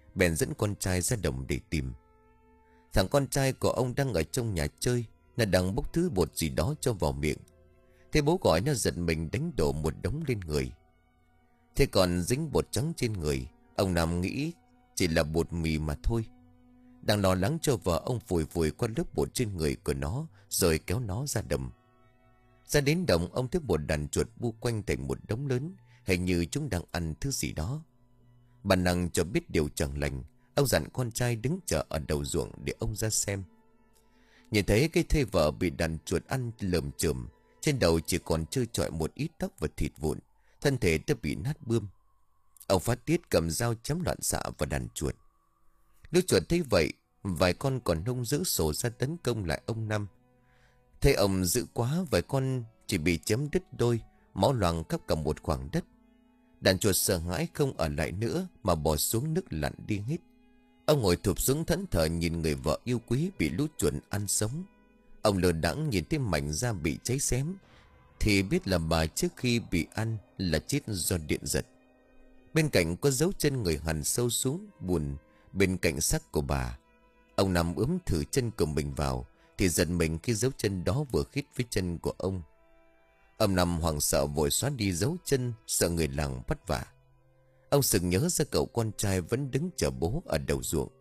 bèn dẫn con trai ra đồng để tìm. Thằng con trai của ông đang ở trong nhà chơi, nó đang bốc thứ bột gì đó cho vào miệng. Thế bố gọi nó giật mình đánh đổ một đống lên người. Thế còn dính bột trắng trên người, ông Năm nghĩ chỉ là bột mì mà thôi. Đang lo lắng cho vợ, ông phủi phủi qua lớp bột trên người của nó rồi kéo nó ra đồng. Ra đến đồng, ông thấy một đàn chuột bu quanh thành một đống lớn, hình như chúng đang ăn thứ gì đó. Bản năng cho biết điều chẳng lành, ông dặn con trai đứng chờ ở đầu ruộng để ông ra xem. Nhìn thấy cái thây vợ bị đàn chuột ăn lởm chởm, trên đầu chỉ còn trơ trọi một ít tóc và thịt vụn, thân thể đã bị nát bươm. Ông phát tiết cầm dao chém loạn xạ vào đàn chuột. Lũ chuột thấy vậy, vài con còn hung dữ sổ ra tấn công lại ông Năm. Thấy ông dữ quá, vài con chỉ bị chém đứt đôi, máu loang khắp cả một khoảng đất. Đàn chuột sợ hãi không ở lại nữa mà bỏ xuống nước lặn đi hết. Ông ngồi thụp xuống thẫn thờ nhìn người vợ yêu quý bị lũ chuột ăn sống. Ông lờ đãng nhìn thấy mảnh da bị cháy xém, thì biết là bà trước khi bị ăn là chết do điện giật. Bên cạnh có dấu chân người hằn sâu xuống bùn bên cạnh xác của bà. Ông nằm ướm thử chân của mình vào thì giật mình khi dấu chân đó vừa khít với chân của ông. Ông nằm hoảng sợ vội xóa đi dấu chân, sợ người làng bắt vả. Ông sực nhớ ra cậu con trai vẫn đứng chờ bố ở đầu ruộng.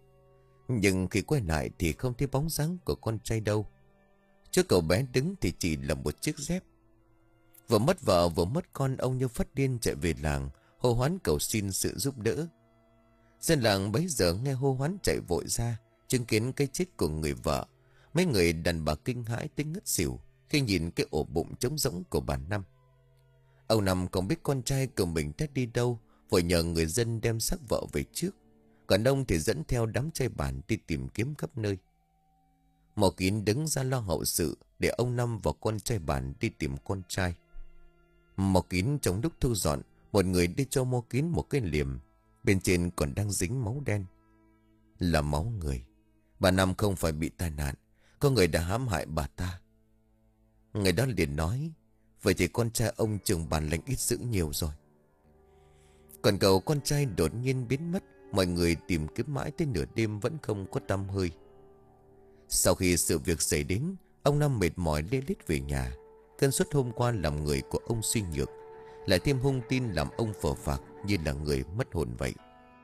Nhưng khi quay lại thì không thấy bóng dáng của con trai đâu. Trước cậu bé đứng thì chỉ là một chiếc dép. Vừa mất vợ vừa mất con, ông như phát điên chạy về làng hô hoán cầu xin sự giúp đỡ. Dân làng bấy giờ nghe hô hoán chạy vội ra, chứng kiến cái chết của người vợ. Mấy người đàn bà kinh hãi tới ngất xỉu khi nhìn cái ổ bụng trống rỗng của bà Năm. Ông Năm không biết con trai của mình đã đi đâu, vội nhờ người dân đem xác vợ về trước. Còn ông thì dẫn theo đám trai bản đi tìm kiếm khắp nơi. Mò Kín đứng ra lo hậu sự để ông Năm và con trai bản đi tìm con trai. Mò Kín trong lúc thu dọn, một người đi cho Mò Kín một cái liềm, bên trên còn đang dính máu đen. Là máu người. Bà Năm không phải bị tai nạn, có người đã hãm hại bà ta. Người đó liền nói, vậy thì con trai ông trường bản lệnh ít dữ nhiều rồi. Còn cậu con trai đột nhiên biến mất, mọi người tìm kiếm mãi tới nửa đêm vẫn không có tăm hơi. Sau khi sự việc xảy đến, ông Năm mệt mỏi lê lết về nhà. Cơn sốt hôm qua làm người của ông suy nhược, lại thêm hung tin làm ông phờ phạc như là người mất hồn vậy.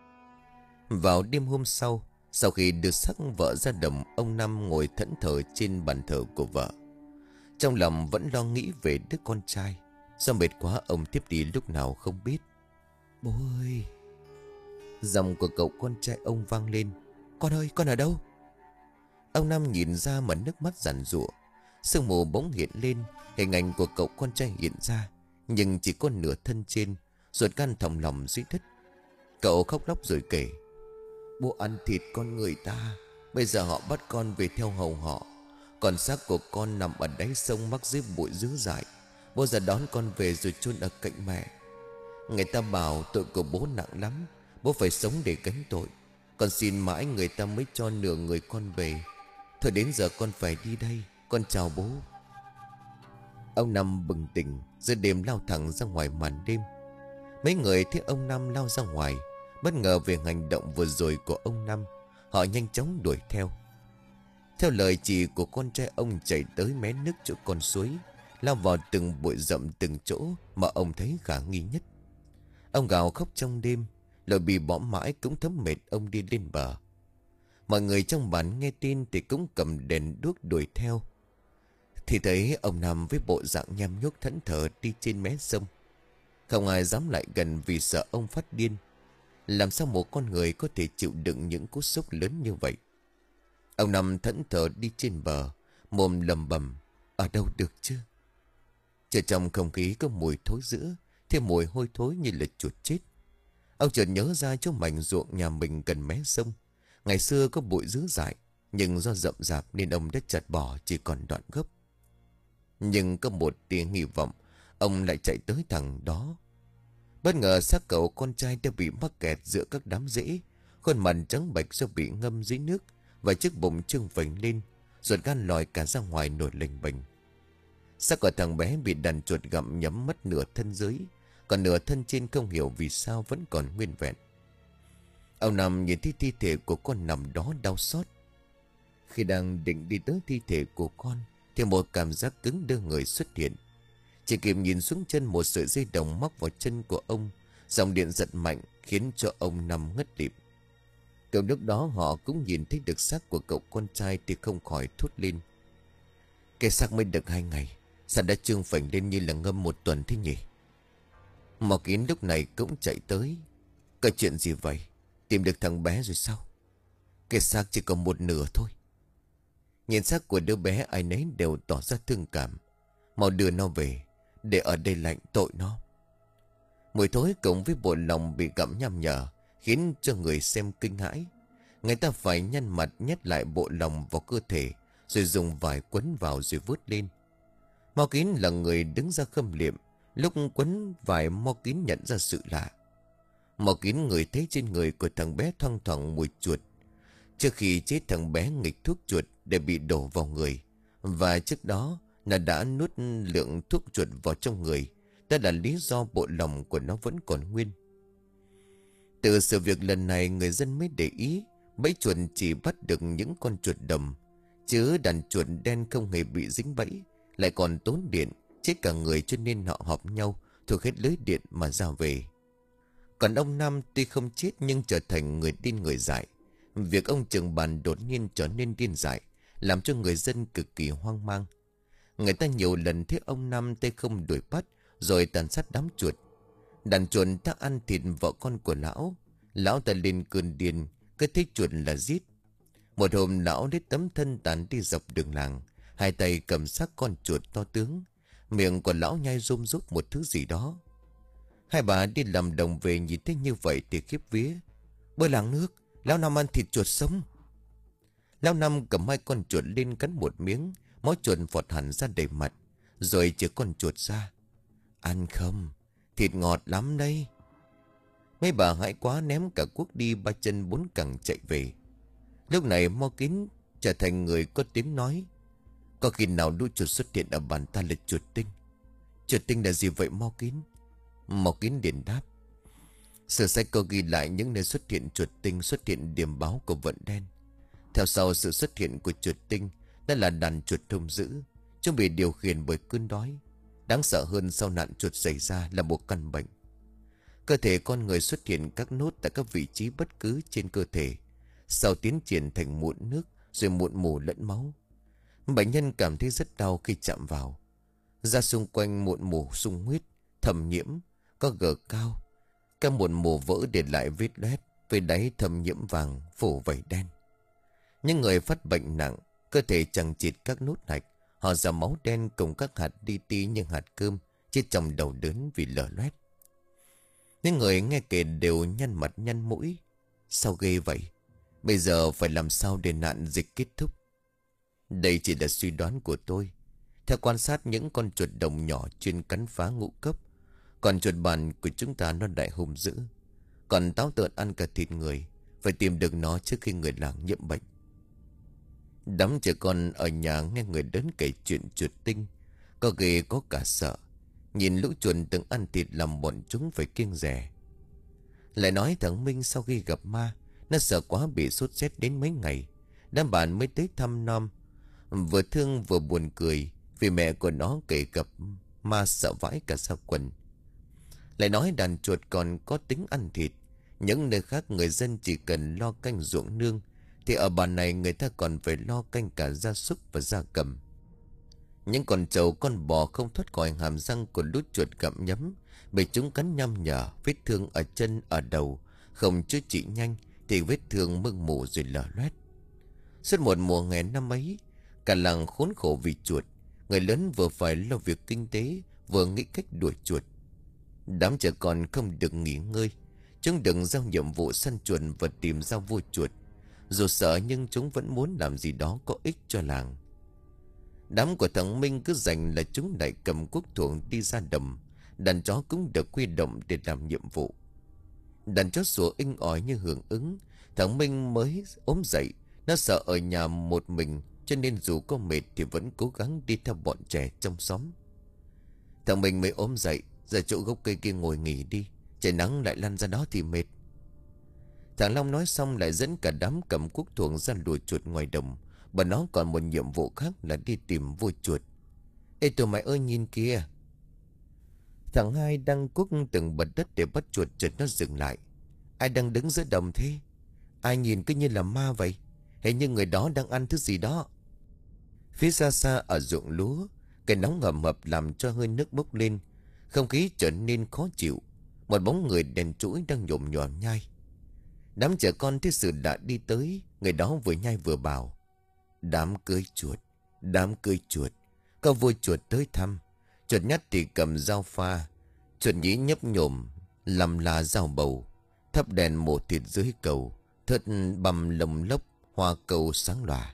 Vào đêm hôm sau, sau khi đưa xác vợ ra đồng, ông Năm ngồi thẫn thờ trên bàn thờ của vợ. Trong lòng vẫn lo nghĩ về đứa con trai. Do mệt quá ông tiếp đi lúc nào không biết. Bố ơi! Giọng của cậu con trai ông vang lên. Con ơi, con ở đâu? Ông Năm nhìn ra mà nước mắt giàn giụa. Sương mù bỗng hiện lên, hình ảnh của cậu con trai hiện ra, nhưng chỉ có nửa thân trên, ruột gan thòng lòng dưới đất. Cậu khóc lóc rồi kể. Bố ăn thịt con người ta, bây giờ họ bắt con về theo hầu họ. Còn xác của con nằm ở đáy sông mắc dưới bụi dữ dại. Bố ra đón con về rồi chôn ở cạnh mẹ. Người ta bảo tội của bố nặng lắm, bố phải sống để gánh tội. Con xin mãi người ta mới cho nửa người con về. Thôi đến giờ con phải đi đây, con chào bố. Ông Năm bừng tỉnh, giữa đêm lao thẳng ra ngoài màn đêm. Mấy người thấy ông Năm lao ra ngoài, bất ngờ về hành động vừa rồi của ông Năm. Họ nhanh chóng đuổi theo. Theo lời chỉ của con trai ông chạy tới mé nước chỗ con suối, lao vào từng bụi rậm từng chỗ mà ông thấy khả nghi nhất. Ông gào khóc trong đêm, lời bị bỏ mãi cũng thấm mệt ông đi lên bờ. Mọi người trong bản nghe tin thì cũng cầm đèn đuốc đuổi theo. Thì thấy ông Năm với bộ dạng nham nhuốc thẫn thờ đi trên mé sông. Không ai dám lại gần vì sợ ông phát điên. Làm sao một con người có thể chịu đựng những cú sốc lớn như vậy? Ông Năm thẫn thờ đi trên bờ, mồm lầm bầm. Ở đâu được chứ? Chờ trong không khí có mùi thối rữa, thêm mùi hôi thối như là chuột chết. Ông chợt nhớ ra chỗ mảnh ruộng nhà mình gần mé sông. Ngày xưa có bụi dữ dại, nhưng do rậm rạp nên ông đã chặt bỏ chỉ còn đoạn gốc. Nhưng có một tia hy vọng, ông lại chạy tới thẳng đó. Bất ngờ xác cậu con trai đã bị mắc kẹt giữa các đám rễ, khuôn mặt trắng bệch do bị ngâm dưới nước, và chiếc bụng trương phình lên, ruột gan lòi cả ra ngoài nổi lềnh bềnh. Xác của thằng bé bị đàn chuột gặm nhấm mất nửa thân dưới, còn nửa thân trên không hiểu vì sao vẫn còn nguyên vẹn. Ông Năm nhìn thấy thi thể của con nằm đó đau xót. Khi đang định đi tới thi thể của con thì một cảm giác cứng đơ người xuất hiện. Chỉ kịp nhìn xuống chân, một sợi dây đồng móc vào chân của ông. Dòng điện giật mạnh khiến cho ông nằm ngất lịm. Cậu lúc đó họ cũng nhìn thấy được xác của cậu con trai thì không khỏi thốt lên. Cái xác mới được hai ngày, sao đã trương phình lên như là ngâm một tuần thế nhỉ? Mò Kín lúc này cũng chạy tới. Có chuyện gì vậy? Tìm được thằng bé rồi sao? Cái xác chỉ còn một nửa thôi. Nhìn xác của đứa bé ai nấy đều tỏ ra thương cảm. Mau đưa nó về, để ở đây lạnh tội nó. Mùi thối cộng với bộ lòng bị gặm nham nhở khiến cho người xem kinh hãi. Người ta phải nhăn mặt nhét lại bộ lòng vào cơ thể, rồi dùng vải quấn vào rồi vớt lên. Mo Kín là người đứng ra khâm liệm. Lúc quấn vải, Mo Kín nhận ra sự lạ. Mo Kín ngửi thấy trên người của thằng bé thoang thoảng mùi chuột. Trước khi chết, thằng bé nghịch thuốc chuột để bị đổ vào người. Và trước đó nó đã nuốt lượng thuốc chuột vào trong người. Đó là lý do bộ lòng của nó vẫn còn nguyên. Từ sự việc lần này, người dân mới để ý bẫy chuột chỉ bắt được những con chuột đầm, chứ đàn chuột đen không hề bị dính bẫy, lại còn tốn điện, chết cả người, cho nên họ họp nhau thuộc hết lưới điện mà ra về. Còn ông Năm tuy không chết nhưng trở thành người tin người dại. Việc ông trưởng bàn đột nhiên trở nên điên dại làm cho người dân cực kỳ hoang mang. Người ta nhiều lần thấy ông Năm tay không đuổi bắt rồi tàn sát đám chuột. Đàn chuột ta ăn thịt vợ con của lão. Lão ta lên cơn điên, cứ thích chuột là giết. Một hôm lão lấy tấm thân tàn đi dọc đường làng, hai tay cầm xác con chuột to tướng. Miệng của lão nhai rôm rúp một thứ gì đó. Hai bà đi làm đồng về nhìn thấy như vậy thì khiếp vía. Bơi làng nước, lão Năm ăn thịt chuột sống. Lão Năm cầm hai con chuột lên cắn một miếng, máu chuột vọt hẳn ra đầy mặt, rồi chở con chuột ra. Ăn không? Thịt ngọt lắm đây. Mấy bà hãi quá ném cả cuốc đi ba chân bốn cẳng chạy về. Lúc này Mo Kín trở thành người có tiếng nói. Có khi nào lũ chuột xuất hiện ở bàn ta là chuột tinh? Chuột tinh là gì vậy Mo Kín? Mo Kín liền đáp. Sử sách có ghi lại những nơi xuất hiện chuột tinh xuất hiện điểm báo của vận đen. Theo sau sự xuất hiện của chuột tinh, đó là đàn chuột hung dữ. Chúng bị điều khiển bởi cơn đói. Đáng sợ hơn, sau nạn chuột xảy ra là một căn bệnh. Cơ thể con người xuất hiện các nốt tại các vị trí bất cứ trên cơ thể, sau tiến triển thành mụn nước, rồi mụn mù lẫn máu. Bệnh nhân cảm thấy rất đau khi chạm vào. Da xung quanh mụn mù sung huyết, thâm nhiễm, có gờ cao. Các mụn mù vỡ để lại vết loét, với đáy thâm nhiễm vàng phủ vảy đen. Những người phát bệnh nặng, cơ thể chằng chịt các nốt hạch, họ ra máu đen cùng các hạt li ti như hạt cơm, chết trong đầu đớn vì lở loét. Những người nghe kể đều nhăn mặt nhăn mũi. Sao ghê vậy? Bây giờ phải làm sao để nạn dịch kết thúc? Đây chỉ là suy đoán của tôi. Theo quan sát những con chuột đồng nhỏ chuyên cắn phá ngũ cốc, còn chuột bàn của chúng ta nó đại hung dữ, còn táo tợn ăn cả thịt người. Phải tìm được nó trước khi người làng nhiễm bệnh. Đám trẻ con ở nhà nghe người lớn kể chuyện chuột tinh, có ghê có cả sợ. Nhìn lũ chuột từng ăn thịt làm bọn chúng phải kiêng dè. Lại nói thằng Minh sau khi gặp ma, nó sợ quá bị sốt rét đến mấy ngày. Đám bạn mới tới thăm nom, vừa thương vừa buồn cười, vì mẹ của nó kể gặp ma sợ vãi cả ra quần. Lại nói đàn chuột còn có tính ăn thịt. Những nơi khác người dân chỉ cần lo canh ruộng nương, thì ở bản này người ta còn phải lo canh cả gia súc và gia cầm. Những con trâu con bò không thoát khỏi hàm răng của lũ chuột gặm nhấm, bị chúng cắn nhăm nhở. Vết thương ở chân ở đầu không chữa trị nhanh thì vết thương mưng mủ rồi lở loét. Suốt một mùa hè năm ấy, cả làng khốn khổ vì chuột. Người lớn vừa phải lo việc kinh tế, vừa nghĩ cách đuổi chuột. Đám trẻ con không được nghỉ ngơi. Chúng đừng giao nhiệm vụ săn chuột và tìm ra vua chuột. Dù sợ nhưng chúng vẫn muốn làm gì đó có ích cho làng. Đám của thằng Minh cứ dành là chúng lại cầm cuốc thuồng đi ra đầm. Đàn chó cũng được huy động để làm nhiệm vụ. Đàn chó sủa inh ỏi như hưởng ứng. Thằng Minh mới ốm dậy. Nó sợ ở nhà một mình, cho nên dù có mệt thì vẫn cố gắng đi theo bọn trẻ trong xóm. Thằng Minh mới ốm dậy, ra chỗ gốc cây kia ngồi nghỉ đi. Trời nắng lại lăn ra đó thì mệt. Thằng Long nói xong lại dẫn cả đám cầm cuốc thuồng ra lùa chuột ngoài đồng. Bà nó còn một nhiệm vụ khác là đi tìm vua chuột. Ê tụi mày ơi nhìn kìa. Thằng hai đang cuốc từng bật đất để bắt chuột, chợt nó dừng lại. Ai đang đứng giữa đồng thế? Ai nhìn cứ như là ma vậy? Hình như người đó đang ăn thứ gì đó. Phía xa xa ở ruộng lúa, cái nóng hầm hập làm cho hơi nước bốc lên. Không khí trở nên khó chịu. Một bóng người đèn chuỗi đang nhổm nhòm nhai. Đám trẻ con thấy sự đã đi tới. Người đó vừa nhai vừa bảo: Đám cưới chuột, đám cưới chuột, có vua chuột tới thăm. Chuột nhắt thì cầm dao pha, chuột nhí nhấp nhổm làm là dao bầu. Thắp đèn mổ thịt dưới cầu, thớt bầm lồng lốc, hoa cầu sáng lòa.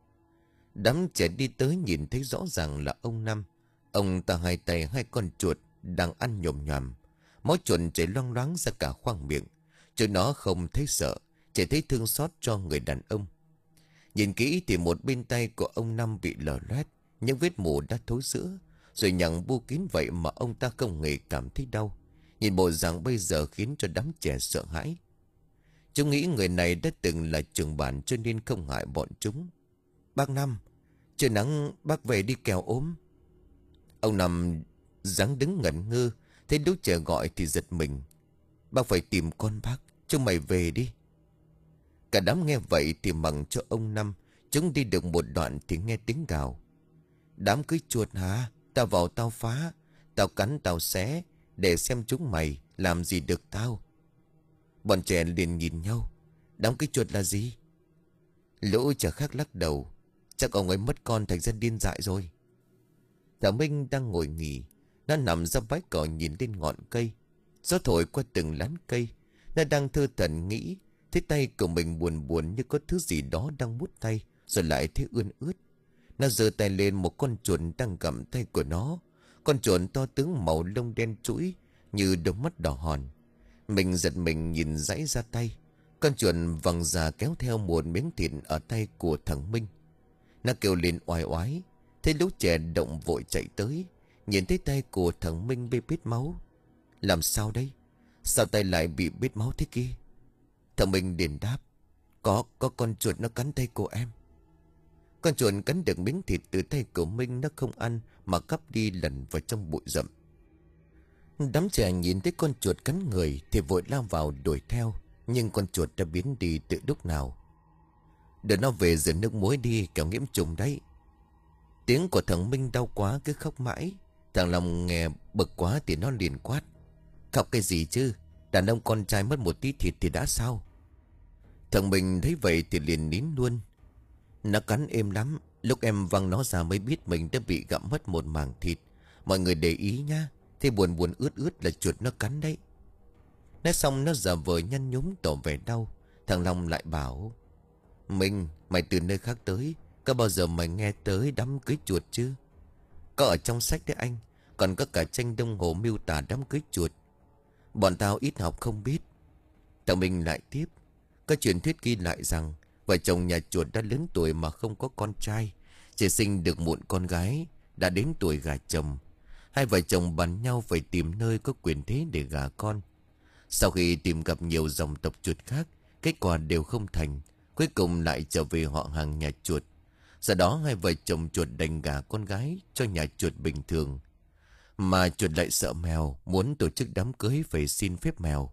Đám trẻ đi tới nhìn thấy rõ ràng là ông Năm. Ông ta hai tay hai con chuột đang ăn nhồm nhòm. Máu chuột chảy loang loáng ra cả khoang miệng. Chuột nó không thấy sợ, chỉ thấy thương xót cho người đàn ông. Nhìn kỹ thì một bên tay của ông Năm bị lở loét, những vết mù đã thối rữa, rồi nhằng bu kín vậy mà ông ta không hề cảm thấy đau. Nhìn bộ dạng bây giờ khiến cho đám trẻ sợ hãi. Chúng nghĩ người này đã từng là trưởng bản cho nên không hại bọn chúng. Bác Năm, trời nắng bác về đi kẻo ốm. Ông Năm dáng đứng ngẩn ngơ, thấy đứa trẻ gọi thì giật mình. Bác phải tìm con bác, chúng mày về đi. Cả đám nghe vậy thì mừng cho ông Năm. Chúng đi được một đoạn thì nghe tiếng gào. Đám cưới chuột hả? Tao vào tao phá, tao cắn tao xé, để xem chúng mày làm gì được tao. Bọn trẻ liền nhìn nhau. Đám cưới chuột là gì? Lũ trẻ khác lắc đầu. Chắc ông ấy mất con thành ra điên dại rồi. Thằng Minh đang ngồi nghỉ. Nó nằm ra bãi cỏ nhìn lên ngọn cây. Gió thổi qua từng lán cây. Nó đang thơ thẩn nghĩ. Thấy tay của mình buồn buồn như có thứ gì đó đang mút tay. Rồi lại thấy ươn ướt. Nó giơ tay lên một con chuột đang gặm tay của nó. Con chuột to tướng màu lông đen trũi như đôi mắt đỏ hòn. Mình giật mình nhìn dãy ra tay. Con chuột vàng già kéo theo một miếng thịt ở tay của thằng Minh. Nó kêu lên oai oái. Thấy lũ trẻ động vội chạy tới. Nhìn thấy tay của thằng Minh bị bết máu. Làm sao đây? Sao tay lại bị bết máu thế kia? Thằng Minh liền đáp: Có, có con chuột nó cắn tay của em. Con chuột cắn được miếng thịt từ tay của Minh. Nó không ăn mà cắp đi lần vào trong bụi rậm. Đám trẻ nhìn thấy con chuột cắn người thì vội lao vào đuổi theo. Nhưng con chuột đã biến đi từ lúc nào. Để nó về rửa nước muối đi, kẻo nhiễm trùng đấy. Tiếng của thằng Minh đau quá cứ khóc mãi. Thằng Long nghe bực quá thì nó liền quát: Khóc cái gì chứ? Đàn ông con trai mất một tí thịt thì đã sao? Thằng Minh thấy vậy thì liền nín luôn. Nó cắn êm lắm. Lúc em văng nó ra mới biết mình đã bị gặm mất một mảng thịt. Mọi người để ý nhá. Thế buồn buồn ướt ướt là chuột nó cắn đấy. Nói xong nó giả vờ nhăn nhúm tỏ vẻ đau. Thằng Long lại bảo: Minh, mày từ nơi khác tới, có bao giờ mày nghe tới đám cưới chuột chứ? Có ở trong sách đấy anh. Còn có cả tranh đồng hồ miêu tả đám cưới chuột. Bọn tao ít học không biết. Thằng Minh lại tiếp: Có truyền thuyết ghi lại rằng vợ chồng nhà chuột đã lớn tuổi mà không có con trai, chỉ sinh được một con gái, đã đến tuổi gả chồng. Hai vợ chồng bàn nhau phải tìm nơi có quyền thế để gả con. Sau khi tìm gặp nhiều dòng tộc chuột khác, kết quả đều không thành. Cuối cùng lại trở về họ hàng nhà chuột. Sau đó hai vợ chồng chuột đành gả con gái cho nhà chuột bình thường. Mà chuột lại sợ mèo, muốn tổ chức đám cưới phải xin phép mèo.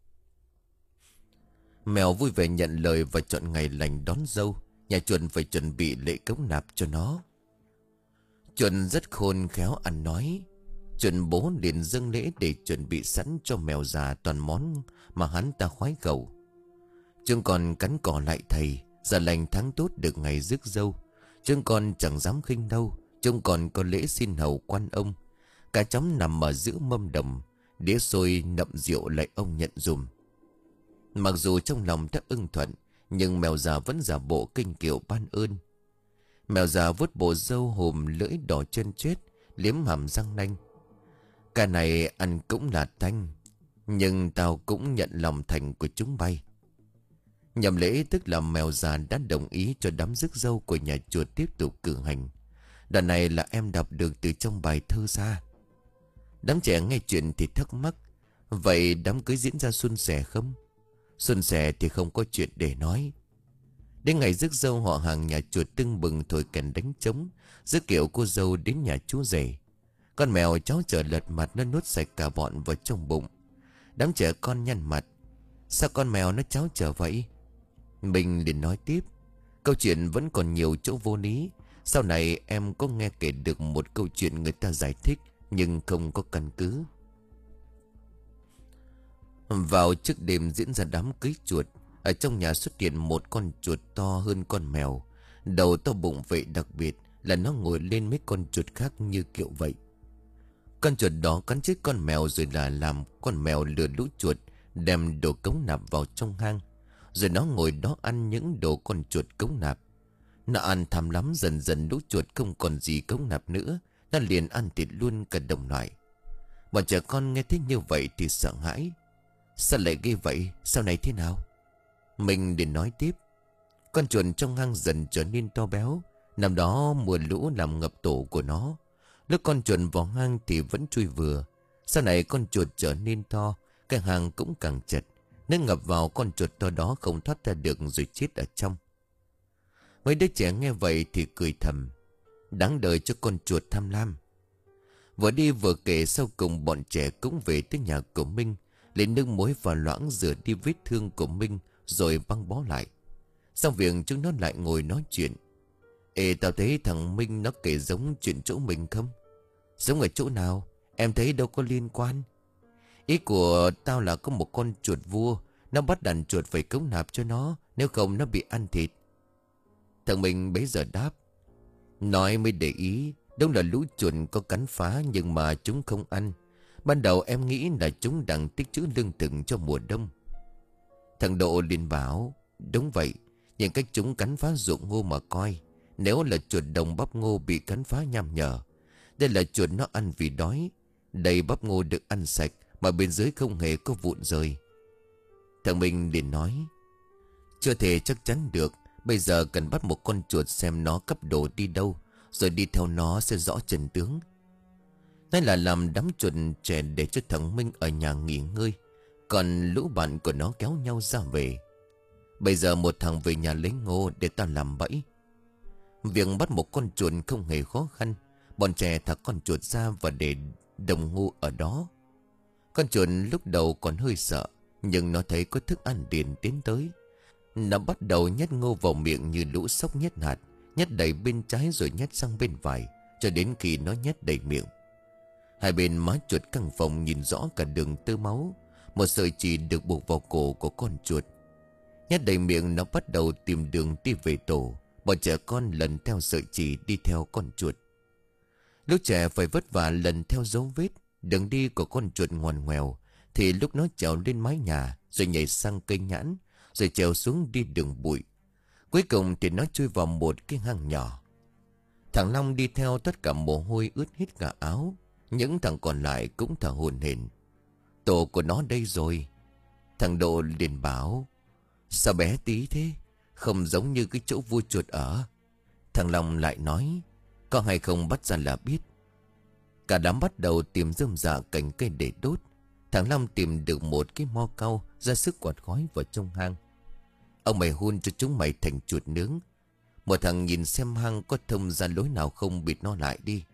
Mèo vui vẻ nhận lời và chọn ngày lành đón dâu. Nhà chuột phải chuẩn bị lễ cống nạp cho nó. Chuột rất khôn khéo ăn nói. Chuột bố liền dâng lễ để chuẩn bị sẵn cho mèo già toàn món mà hắn ta khoái khẩu. Chúng còn cắn cỏ lại thầy, giờ lành tháng tốt được ngày rước dâu. Chúng còn chẳng dám khinh đâu. Chúng còn có lễ xin hầu quan ông. Cả chóng nằm ở giữa mâm đồng, đĩa xôi nậm rượu lại ông nhận dùm. Mặc dù trong lòng đã ưng thuận, nhưng mèo già vẫn giả bộ kinh kiệu ban ơn. Mèo già vuốt bộ râu hùm lưỡi đỏ chân chết, liếm hàm răng nanh. Cả này ăn cũng là tanh, nhưng tao cũng nhận lòng thành của chúng bay. Nhằm lễ tức là mèo già đã đồng ý cho đám rước dâu của nhà chuột tiếp tục cử hành. Đoạn này là em đọc được từ trong bài thơ ra. Đám trẻ nghe chuyện thì thắc mắc: Vậy đám cưới diễn ra suôn sẻ không? Xuân sẻ thì không có chuyện để nói. Đến ngày rước dâu, họ hàng nhà chuột tưng bừng thổi kèn đánh trống, rước kiệu cô dâu đến nhà chú rể. Con mèo cháu chờ lật mặt, nó nuốt sạch cả bọn vào trong bụng. Đám trẻ con nhăn mặt. Sao con mèo nó cháu chờ vậy? Mình liền nói tiếp. Câu chuyện vẫn còn nhiều chỗ vô lý. Sau này em có nghe kể được một câu chuyện người ta giải thích nhưng không có căn cứ. Vào trước đêm diễn ra đám cưới chuột, ở trong nhà xuất hiện một con chuột to hơn con mèo. Đầu to bụng vậy, đặc biệt là nó ngồi lên mấy con chuột khác như kiệu vậy. Con chuột đó cắn chết con mèo rồi là làm con mèo lừa lũ chuột đem đồ cống nạp vào trong hang. Rồi nó ngồi đó ăn những đồ con chuột cống nạp. Nó ăn tham lắm, dần dần lũ chuột không còn gì cống nạp nữa. Nó liền ăn thịt luôn cả đồng loại. Bọn trẻ con nghe thấy như vậy thì sợ hãi. Sao lại ghê vậy? Sau này thế nào? Mình liền nói tiếp. Con chuột trong hang dần trở nên to béo. Năm đó mùa lũ làm ngập tổ của nó. Lúc con chuột vào hang thì vẫn chui vừa. Sau này con chuột trở nên to, cái hang cũng càng chật. Nếu ngập vào, con chuột to đó không thoát ra được rồi chết ở trong. Mấy đứa trẻ nghe vậy thì cười thầm. Đáng đời cho con chuột tham lam. Vừa đi vừa kể, sau cùng bọn trẻ cũng về tới nhà của Minh, lấy nước muối và loãng rửa đi vết thương của Minh rồi băng bó lại. Xong việc chúng nó lại ngồi nói chuyện. Ê, tao thấy thằng Minh nó kể giống chuyện chỗ mình không? Giống ở chỗ nào? Em thấy đâu có liên quan. Ý của tao là có một con chuột vua, nó bắt đàn chuột phải cống nạp cho nó, nếu không nó bị ăn thịt. Thằng Minh bấy giờ đáp. Nói mới để ý, đúng là lũ chuột có cắn phá nhưng mà chúng không ăn. Ban đầu em nghĩ là chúng đang tích trữ lương thực cho mùa đông. Thằng Độ liền bảo. Đúng vậy, nhìn cách chúng cắn phá ruộng ngô mà coi. Nếu là chuột đồng bắp ngô bị cắn phá nham nhở, đây là chuột nó ăn vì đói. Đây bắp ngô được ăn sạch mà bên dưới không hề có vụn rơi. Thằng Minh liền nói. Chưa thể chắc chắn được. Bây giờ cần bắt một con chuột xem nó cắp đồ đi đâu, rồi đi theo nó sẽ rõ chân tướng. Đây là làm đám chuột trẻ để cho thằng Minh ở nhà nghỉ ngơi, còn lũ bạn của nó kéo nhau ra về. Bây giờ một thằng về nhà lấy ngô để ta làm bẫy. Việc bắt một con chuột không hề khó khăn. Bọn trẻ thả con chuột ra và để đồng ngô ở đó. Con chuột lúc đầu còn hơi sợ, nhưng nó thấy có thức ăn liền tiến tới. Nó bắt đầu nhét ngô vào miệng như lũ sóc nhét hạt, nhét đầy bên trái rồi nhét sang bên phải, cho đến khi nó nhét đầy miệng. Hai bên má chuột căng phồng nhìn rõ cả đường tơ máu. Một sợi chỉ được buộc vào cổ của con chuột. Nhét đầy miệng, nó bắt đầu tìm đường đi về tổ. Bọn trẻ con lần theo sợi chỉ đi theo con chuột. Lúc trẻ phải vất vả lần theo dấu vết đường đi của con chuột ngoằn ngoèo, thì lúc nó trèo lên mái nhà, rồi nhảy sang cây nhãn, rồi trèo xuống đi đường bụi. Cuối cùng thì nó chui vào một cái hang nhỏ. Thằng Long đi theo, tất cả mồ hôi ướt hết cả áo. Những thằng còn lại cũng thở hổn hển. Tổ của nó đây rồi. Thằng Độ liền bảo. Sao bé tí thế? Không giống như cái chỗ vua chuột ở. Thằng Long lại nói. Có hay không bắt ra là biết. Cả đám bắt đầu tìm rơm rạ cành cây để đốt. Thằng Long tìm được một cái mo cau, ra sức quạt khói vào trong hang. Ông mày hun cho chúng mày thành chuột nướng. Một thằng nhìn xem hang có thông ra lối nào không, bịt nó lại đi.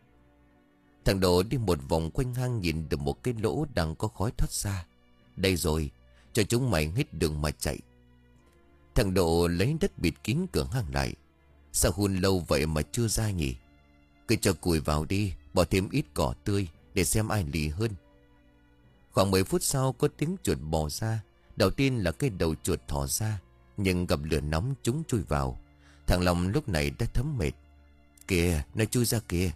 Thằng Độ đi một vòng quanh hang, nhìn được một cái lỗ đang có khói thoát ra. Đây rồi, cho chúng mày hết đường mà chạy. Thằng Độ lấy đất bịt kín cửa hang lại. Sao hun lâu vậy mà chưa ra nhỉ? Cứ cho củi vào đi, bỏ thêm ít cỏ tươi để xem ai lì hơn. Khoảng mười phút sau có tiếng chuột bò ra. Đầu tiên là cái đầu chuột thò ra, nhưng gặp lửa nóng chúng chui vào. Thằng Long lúc này đã thấm mệt. Kìa, nó chui ra kìa.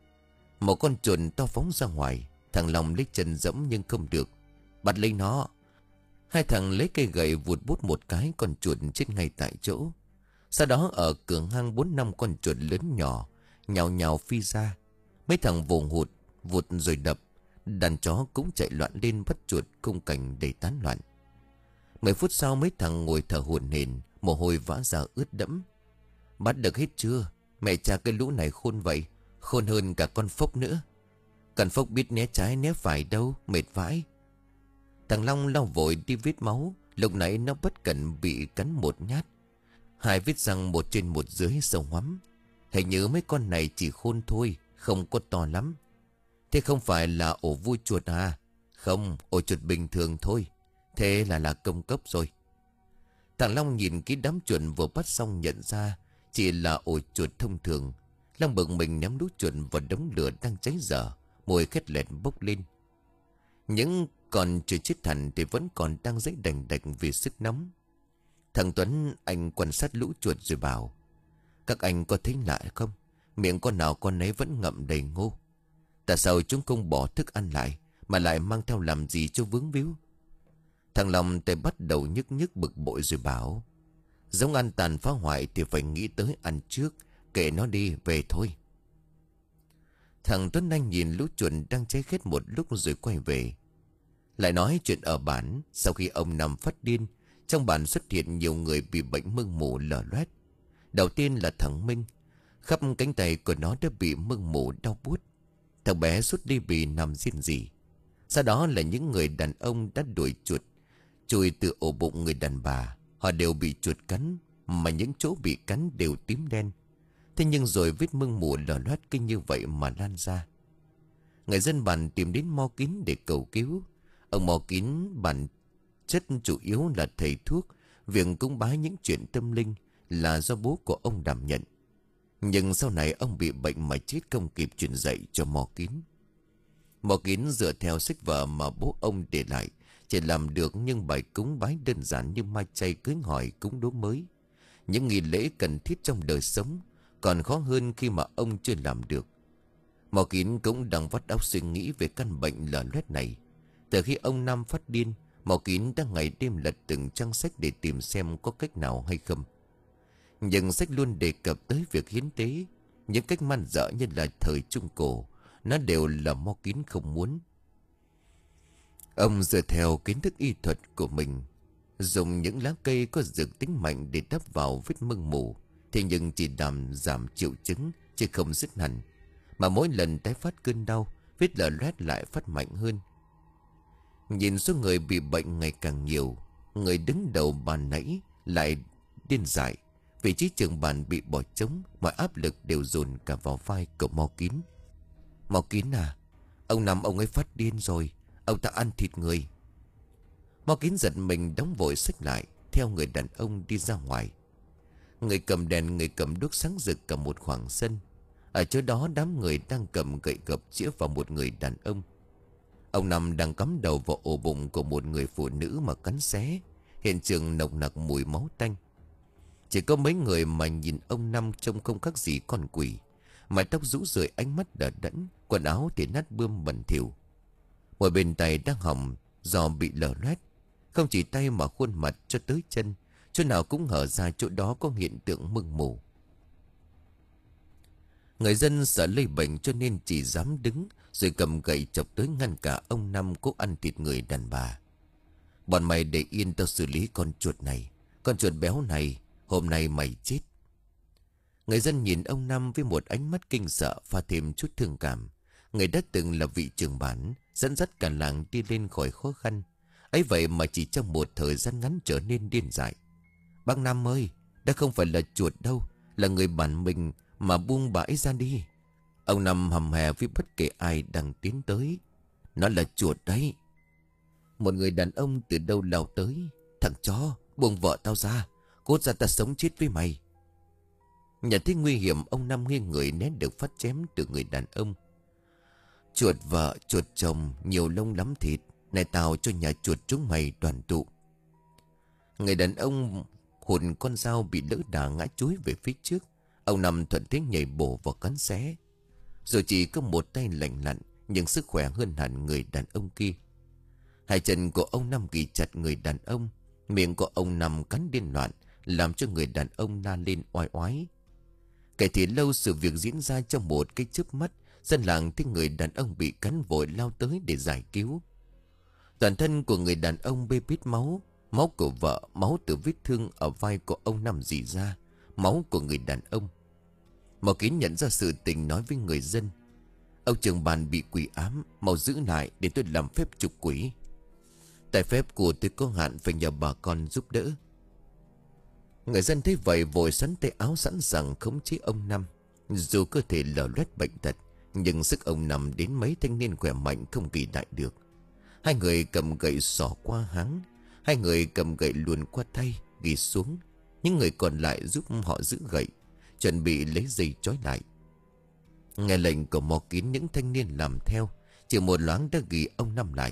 Một con chuột to phóng ra ngoài. Thằng Long lấy chân dẫm nhưng không được. Bắt lấy nó. Hai thằng lấy cây gậy vụt bút một cái, con chuột chết ngay tại chỗ. Sau đó ở cửa hang bốn năm con chuột lớn nhỏ nhào nhào phi ra. Mấy thằng vùng hụt vụt rồi đập. Đàn chó cũng chạy loạn lên bắt chuột, khung cảnh đầy tán loạn. Mười phút sau mấy thằng ngồi thở hổn hển, mồ hôi vã ra ướt đẫm. Bắt được hết chưa? Mẹ cha cái lũ này khôn vậy, khôn hơn cả con Phốc nữa. Con Phốc biết né trái né phải đâu, mệt vãi. Thằng Long lau vội đi vết máu, Lúc nãy nó bất cẩn bị cắn một nhát. Hai vết răng một trên một dưới sâu hoắm. Hình như mấy con này chỉ khôn thôi, không có to lắm. Thế không phải là ổ vui chuột à? Không, ổ chuột bình thường thôi. Thế là là công cấp rồi. Thằng Long nhìn cái đám chuột vừa bắt xong nhận ra chỉ là ổ chuột thông thường. Long bực mình ném lũ chuột vào đống lửa đang cháy dở, mùi khét lẹt bốc lên. Những con chuột chết hẳn thì vẫn còn đang dãy đành đạch vì sức nóng. Thằng Tuấn anh quan sát lũ chuột rồi bảo: các anh có thấy lạ không? Miệng con nào con nấy vẫn ngậm đầy ngô. Tại sao chúng không bỏ thức ăn lại mà lại mang theo làm gì cho vướng víu? Thằng Long tay bắt đầu nhức nhức bực bội rồi bảo: giống ăn tàn phá hoại thì phải nghĩ tới ăn trước. Kệ nó đi, về thôi. Thằng Tuấn Anh nhìn lũ chuột đang cháy khét một lúc rồi quay về. Lại nói chuyện ở bản. Sau khi ông Năm phát điên, trong bản xuất hiện nhiều người bị bệnh mưng mủ lở loét. Đầu tiên là thằng Minh. Khắp cánh tay của nó đã bị mưng mủ đau buốt. Thằng bé sút đi vì nằm riêng rỉ. Sau đó là những người đàn ông đã đuổi chuột chui từ ổ bụng người đàn bà. Họ đều bị chuột cắn, mà những chỗ bị cắn đều tím đen. Thế nhưng rồi vết mưng mủ lở loét kinh như vậy mà lan ra. Người dân bản tìm đến Mo Kín để cầu cứu. Ông Mo Kín bản chất chủ yếu là thầy thuốc. Việc cúng bái những chuyện tâm linh là do bố của ông đảm nhận. Nhưng sau này ông bị bệnh mà chết không kịp truyền dạy cho Mo Kín. Mo Kín dựa theo sách vở mà bố ông để lại, chỉ làm được những bài cúng bái đơn giản như mai chay, cưới hỏi, cúng đốm mới. Những nghi lễ cần thiết trong đời sống còn khó hơn khi mà ông chưa làm được. Mo Kín cũng đang vắt óc suy nghĩ về căn bệnh lở loét này. Từ khi ông Năm phát điên, Mo Kín đã ngày đêm lật từng trang sách để tìm xem có cách nào hay không. Nhưng sách luôn đề cập tới việc hiến tế. Những cách man dợ như là thời Trung Cổ, nó đều là Mo Kín không muốn. Ông dựa theo kiến thức y thuật của mình, dùng những lá cây có dược tính mạnh để đắp vào vết mưng mủ. Thế nhưng chỉ làm giảm triệu chứng chứ không dứt hẳn. Mà mỗi lần tái phát cơn đau, vết lở loét lại phát mạnh hơn. Nhìn số người bị bệnh ngày càng nhiều, người đứng đầu bàn nãy lại điên dại. Vị trí trưởng bàn bị bỏ trống, mọi áp lực đều dồn cả vào vai của Mo Kín. Mo Kín à, ông Năm ông ấy phát điên rồi. Ông ta ăn thịt người. Mo Kín giật mình đóng vội sách lại, theo người đàn ông đi ra ngoài. Người cầm đèn, người cầm đuốc sáng rực cả một khoảng sân. Ở chỗ đó đám người đang cầm gậy gộc chĩa vào một người đàn ông. Ông Năm đang cắm đầu vào ổ bụng của một người phụ nữ mà cắn xé. Hiện trường nồng nặc mùi máu tanh. Chỉ có mấy người mà nhìn ông Năm trông không khác gì con quỷ. Mái tóc rũ rượi, ánh mắt đờ đẫn, quần áo thì nát bươm bẩn thỉu. Một bên tay đang hỏng do bị lở loét. Không chỉ tay mà khuôn mặt cho tới chân, chỗ nào cũng hở ra, chỗ đó có hiện tượng mưng mủ. Người dân sợ lây bệnh cho nên chỉ dám đứng rồi cầm gậy chọc tới ngăn cả ông Năm cố ăn thịt người đàn bà. Bọn mày để yên tao xử lý con chuột này. Con chuột béo này, hôm nay mày chết. Người dân nhìn ông Năm với một ánh mắt kinh sợ và thêm chút thương cảm. Người đã từng là vị trưởng bản, dẫn dắt cả làng đi lên khỏi khó khăn. Ấy vậy mà chỉ trong một thời gian ngắn trở nên điên dại. Bác Năm ơi, đã không phải là chuột đâu, là người bản mình mà buông bãi ra đi. Ông Năm hầm hè với bất kể ai đang tiến tới. Nó là chuột đấy. Một người đàn ông từ đâu lao tới. Thằng chó, buông vợ tao ra, cốt ra ta sống chết với mày. Nhận thấy nguy hiểm, ông Năm nghiêng người né được phát chém từ người đàn ông. Chuột vợ, chuột chồng, nhiều lông lắm thịt. Này tao cho nhà chuột chúng mày đoàn tụ. Người đàn ông hụt con dao bị lỡ đà ngã chúi về phía trước. Ông Năm thuận thế nhảy bổ vào cắn xé. Rồi chỉ có một tay lành lặn, nhưng sức khỏe hơn hẳn người đàn ông kia. Hai chân của ông Năm ghi chặt người đàn ông. Miệng của ông Năm cắn điên loạn, làm cho người đàn ông la lên oai oái. Kể thì lâu sự việc diễn ra trong một cái chớp mắt. Dân làng thấy người đàn ông bị cắn vội lao tới để giải cứu. Toàn thân của người đàn ông bê bết máu. Máu của vợ, máu từ vết thương ở vai của ông Năm rỉ ra, máu của người đàn ông. Mo Kín nhận ra sự tình, nói với người dân: ông trưởng bàn bị quỷ ám, mau giữ lại để tôi làm phép trục quỷ. Tài phép của tôi có hạn, phải nhờ bà con giúp đỡ. Người dân thấy vậy vội sắn tay áo sẵn sàng khống chế ông Năm. Dù cơ thể lở loét bệnh tật, nhưng sức ông Năm đến mấy thanh niên khỏe mạnh không kỳ đại được. Hai người cầm gậy xỏ qua háng, hai người cầm gậy luồn qua tay ghi xuống. Những người còn lại giúp họ giữ gậy, chuẩn bị lấy dây trói lại. Nghe lệnh của Mò Kín, những thanh niên làm theo, chỉ một loáng đã ghi ông Năm lại.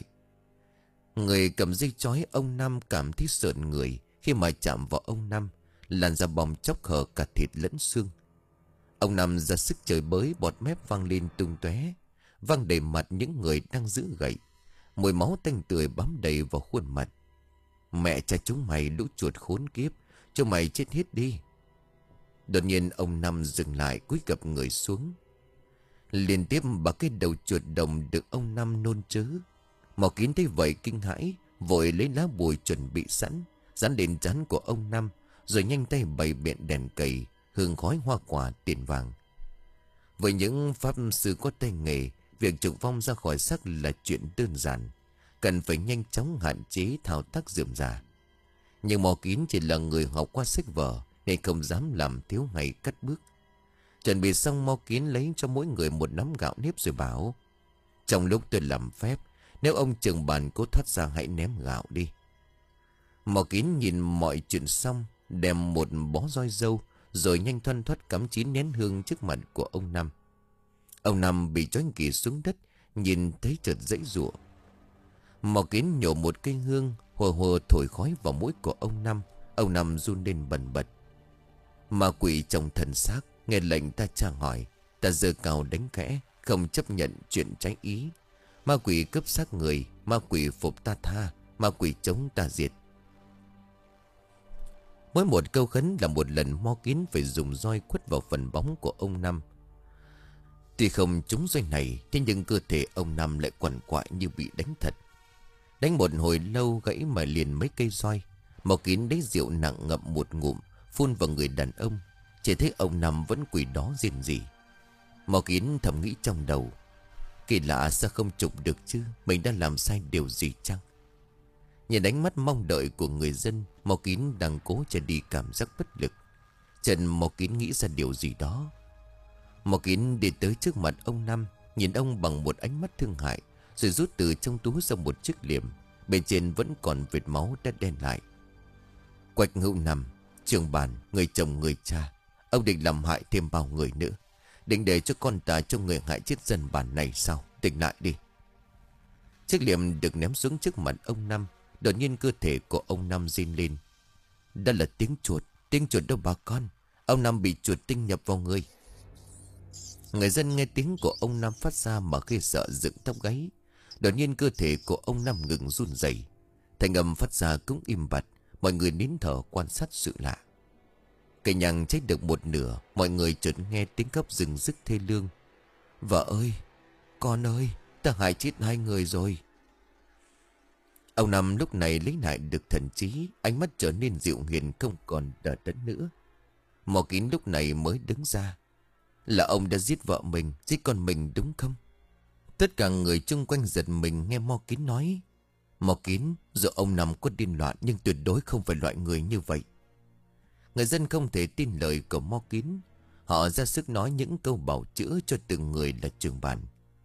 Người cầm dây trói ông Năm cảm thấy sợn người khi mà chạm vào ông Năm, làn da bong chóc hở cả thịt lẫn xương. Ông Năm ra sức chửi bới, bọt mép văng lên tung tóe, văng đầy mặt những người đang giữ gậy. Mùi máu tanh tưởi bám đầy vào khuôn mặt. Mẹ cha chúng mày, lũ chuột khốn kiếp, cho mày chết hết đi. Đột nhiên ông Năm dừng lại, cúi gập người xuống. Liên tiếp ba cái đầu chuột đồng được ông Năm nôn chớ. Mò Kín thấy vậy kinh hãi, vội lấy lá bùi chuẩn bị sẵn, dán lên trán của ông Năm, rồi nhanh tay bày biện đèn cầy, hương khói hoa quả tiền vàng. Với những pháp sư có tay nghề, việc trục vong ra khỏi xác là chuyện đơn giản, cần phải nhanh chóng hạn chế thao tác rườm rà. Nhưng Mò Kín chỉ là người học qua sách vở nên không dám làm thiếu ngày cắt bước. Chuẩn bị xong, Mò Kín lấy cho mỗi người một nắm gạo nếp rồi bảo: trong lúc tôi làm phép, nếu ông trưởng bàn cố thoát ra hãy ném gạo đi. Mò Kín nhìn mọi chuyện xong, đem một bó roi dâu, rồi nhanh thoăn thoắt cắm chín nén hương trước mặt của ông Năm. Ông Năm bị trói kỳ xuống đất, nhìn thấy chợt dãy giụa. Mò Kín nhổ một cây hương, hồ hồ thổi khói vào mũi của ông Năm. Ông Năm run lên bần bật. Ma quỷ trong thần xác nghe lệnh ta tra hỏi, ta giơ cao đánh khẽ, không chấp nhận chuyện trái ý. Ma quỷ cướp xác người, ma quỷ phục ta tha, ma quỷ chống ta diệt. Mỗi một câu khấn là một lần Mò Kín phải dùng roi quất vào phần bóng của ông Năm. Tuy không trúng roi này, thế nhưng cơ thể ông Năm lại quằn quại như bị đánh thật. Đánh một hồi lâu gãy mà liền mấy cây roi. Mò Kín lấy rượu nặng ngậm một ngụm, phun vào người đàn ông. Chỉ thấy ông Năm vẫn quỳ đó rên rỉ. Mò Kín thầm nghĩ trong đầu: kỳ lạ, sao không trục được chứ? Mình đã làm sai điều gì chăng? Nhìn ánh mắt mong đợi của người dân, Mò Kín đang cố che đi cảm giác bất lực. Trần Mò Kín nghĩ ra điều gì đó. Mò Kín đi tới trước mặt ông Năm, nhìn ông bằng một ánh mắt thương hại, rồi rút từ trong túi ra một chiếc liềm. Bên trên vẫn còn vệt máu đã đen lại. Quách Hữu Năm, trưởng bàn, người chồng người cha, ông định làm hại thêm bao người nữa? Định để cho con ta trong người hại chết dân bản này sao? Tỉnh lại đi. Chiếc liềm được ném xuống trước mặt ông Năm. Đột nhiên cơ thể của ông Năm rên lên. Đó là tiếng chuột. Tiếng chuột đâu bà con. Ông Năm bị chuột tinh nhập vào người. Người dân nghe tiếng của ông Năm phát ra mà khi sợ dựng tóc gáy. Đột nhiên cơ thể của ông Năm ngừng run rẩy, thanh âm phát ra cũng im bặt. Mọi người nín thở quan sát sự lạ. Cây nhang cháy được một nửa, mọi người chợt nghe tiếng khóc rừng rức thê lương. Vợ ơi, con ơi, ta hại chết hai người rồi. Ông Năm lúc này lấy lại được thần trí, ánh mắt trở nên dịu hiền, không còn đờ đẫn nữa. Mò Kín lúc này mới đứng ra. Là ông đã giết vợ mình, giết con mình đúng không? Tất cả người chung quanh giật mình nghe Mò Kín nói. Mò Kín, dù ông Năm có điên loạn nhưng tuyệt đối không phải loại người như vậy. Người dân không thể tin lời của Mò Kín. Họ ra sức nói những câu bào chữa cho từng người là trưởng bàn.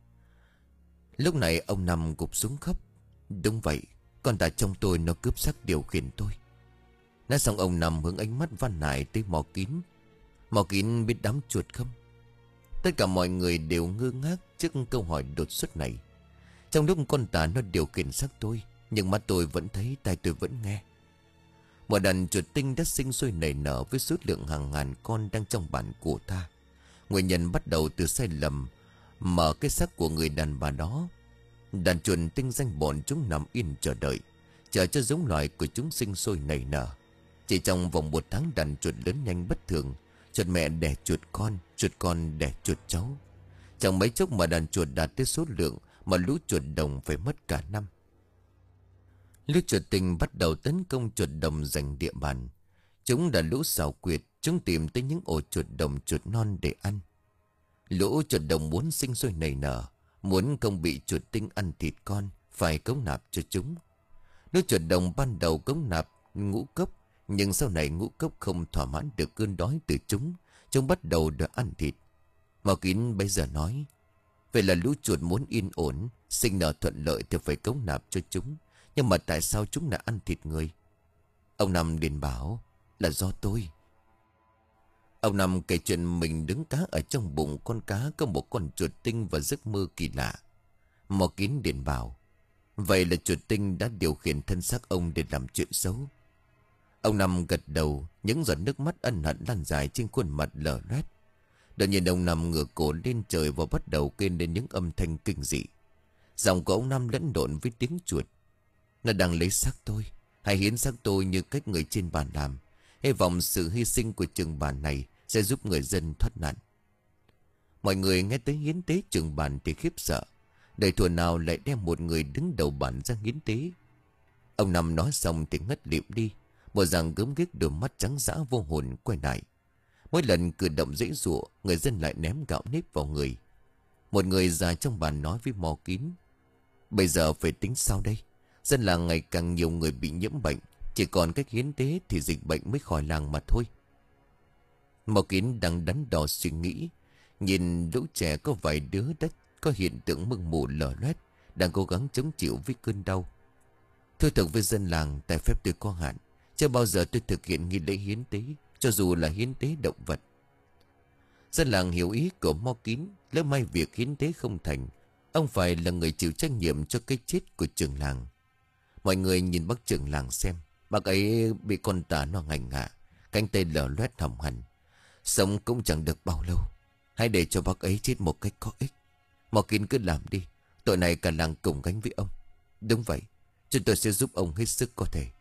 Lúc này ông Năm gục xuống khóc. Đúng vậy, con ta trong tôi nó cướp xác điều khiển tôi. Nói xong ông Năm hướng ánh mắt van nài tới Mò Kín. Mò Kín biết đám chuột không? Tất cả mọi người đều ngơ ngác trước câu hỏi đột xuất này. Trong lúc con tà nó điều khiển xác tôi, nhưng mắt tôi vẫn thấy, tai tôi vẫn nghe. Một đàn chuột tinh đã sinh sôi nảy nở với số lượng hàng ngàn con đang trong bản của ta. Nguyên nhân bắt đầu từ sai lầm mở cái xác của người đàn bà đó. Đàn chuột tinh danh bọn chúng nằm yên chờ đợi, chờ cho giống loài của chúng sinh sôi nảy nở. Chỉ trong vòng một tháng đàn chuột lớn nhanh bất thường. Chuột mẹ đẻ chuột con, chuột con đẻ chuột cháu. Chẳng mấy chốc mà đàn chuột đạt tới số lượng mà lũ chuột đồng phải mất cả năm. Lũ chuột tinh bắt đầu tấn công chuột đồng giành địa bàn. Chúng đã lũ xảo quyệt, chúng tìm tới những ổ chuột đồng chuột non để ăn. Lũ chuột đồng muốn sinh sôi nảy nở, muốn không bị chuột tinh ăn thịt con, phải cống nạp cho chúng. Lũ chuột đồng ban đầu cống nạp ngũ cốc, nhưng sau này ngũ cốc không thỏa mãn được cơn đói từ chúng. Chúng bắt đầu được ăn thịt. Mao Kín bây giờ nói: vậy là lũ chuột muốn yên ổn, sinh nở thuận lợi thì phải cống nạp cho chúng. Nhưng mà tại sao chúng lại ăn thịt người? Ông Năm liền bảo: là do tôi. Ông Năm kể chuyện mình đứng cá ở trong bụng con cá có một con chuột tinh và giấc mơ kỳ lạ. Mò Kín điện bảo: vậy là chuột tinh đã điều khiển thân xác ông để làm chuyện xấu. Ông Năm gật đầu, những giọt nước mắt ân hận lan dài trên khuôn mặt lở loét. Đột nhiên ông Năm ngửa cổ lên trời và bắt đầu kêu lên những âm thanh kinh dị. Giọng của ông Năm lẫn lộn với tiếng chuột. Nó đang lấy xác tôi, hãy hiến xác tôi như cách người trên bàn làm. Hy vọng sự hy sinh của trường bàn này sẽ giúp người dân thoát nạn. Mọi người nghe tới hiến tế trường bàn thì khiếp sợ. Đời thuở nào lại đem một người đứng đầu bản ra hiến tế. Ông Năm nói xong thì ngất lịm đi. Bộ dạng gớm ghiếc, đôi mắt trắng dã vô hồn quay lại. Mỗi lần cử động dễ dụa, người dân lại ném gạo nếp vào người. Một người già trong bàn nói với Mò Kín: bây giờ phải tính sao đây? Dân làng ngày càng nhiều người bị nhiễm bệnh, chỉ còn cách hiến tế thì dịch bệnh mới khỏi làng mà thôi. Mò Kín đang đắn đo suy nghĩ, nhìn lũ trẻ có vài đứa đất có hiện tượng mưng mù lở loét, đang cố gắng chống chịu với cơn đau. Thưa thật với dân làng, tài phép tôi có hạn, chưa bao giờ tôi thực hiện nghi lễ hiến tế, cho dù là hiến tế động vật. Dân làng hiểu ý của Mò Kín, lỡ may việc hiến tế không thành, ông phải là người chịu trách nhiệm cho cái chết của trưởng làng. Mọi người nhìn bác trưởng làng xem, bác ấy bị con tà nó ngành ngạ, cánh tay lở loét hỏng hẳn, sống cũng chẳng được bao lâu. Hãy để cho bác ấy chết một cách có ích. Mò Kín cứ làm đi, tội này cả làng cùng gánh với ông. Đúng vậy, chúng tôi sẽ giúp ông hết sức có thể.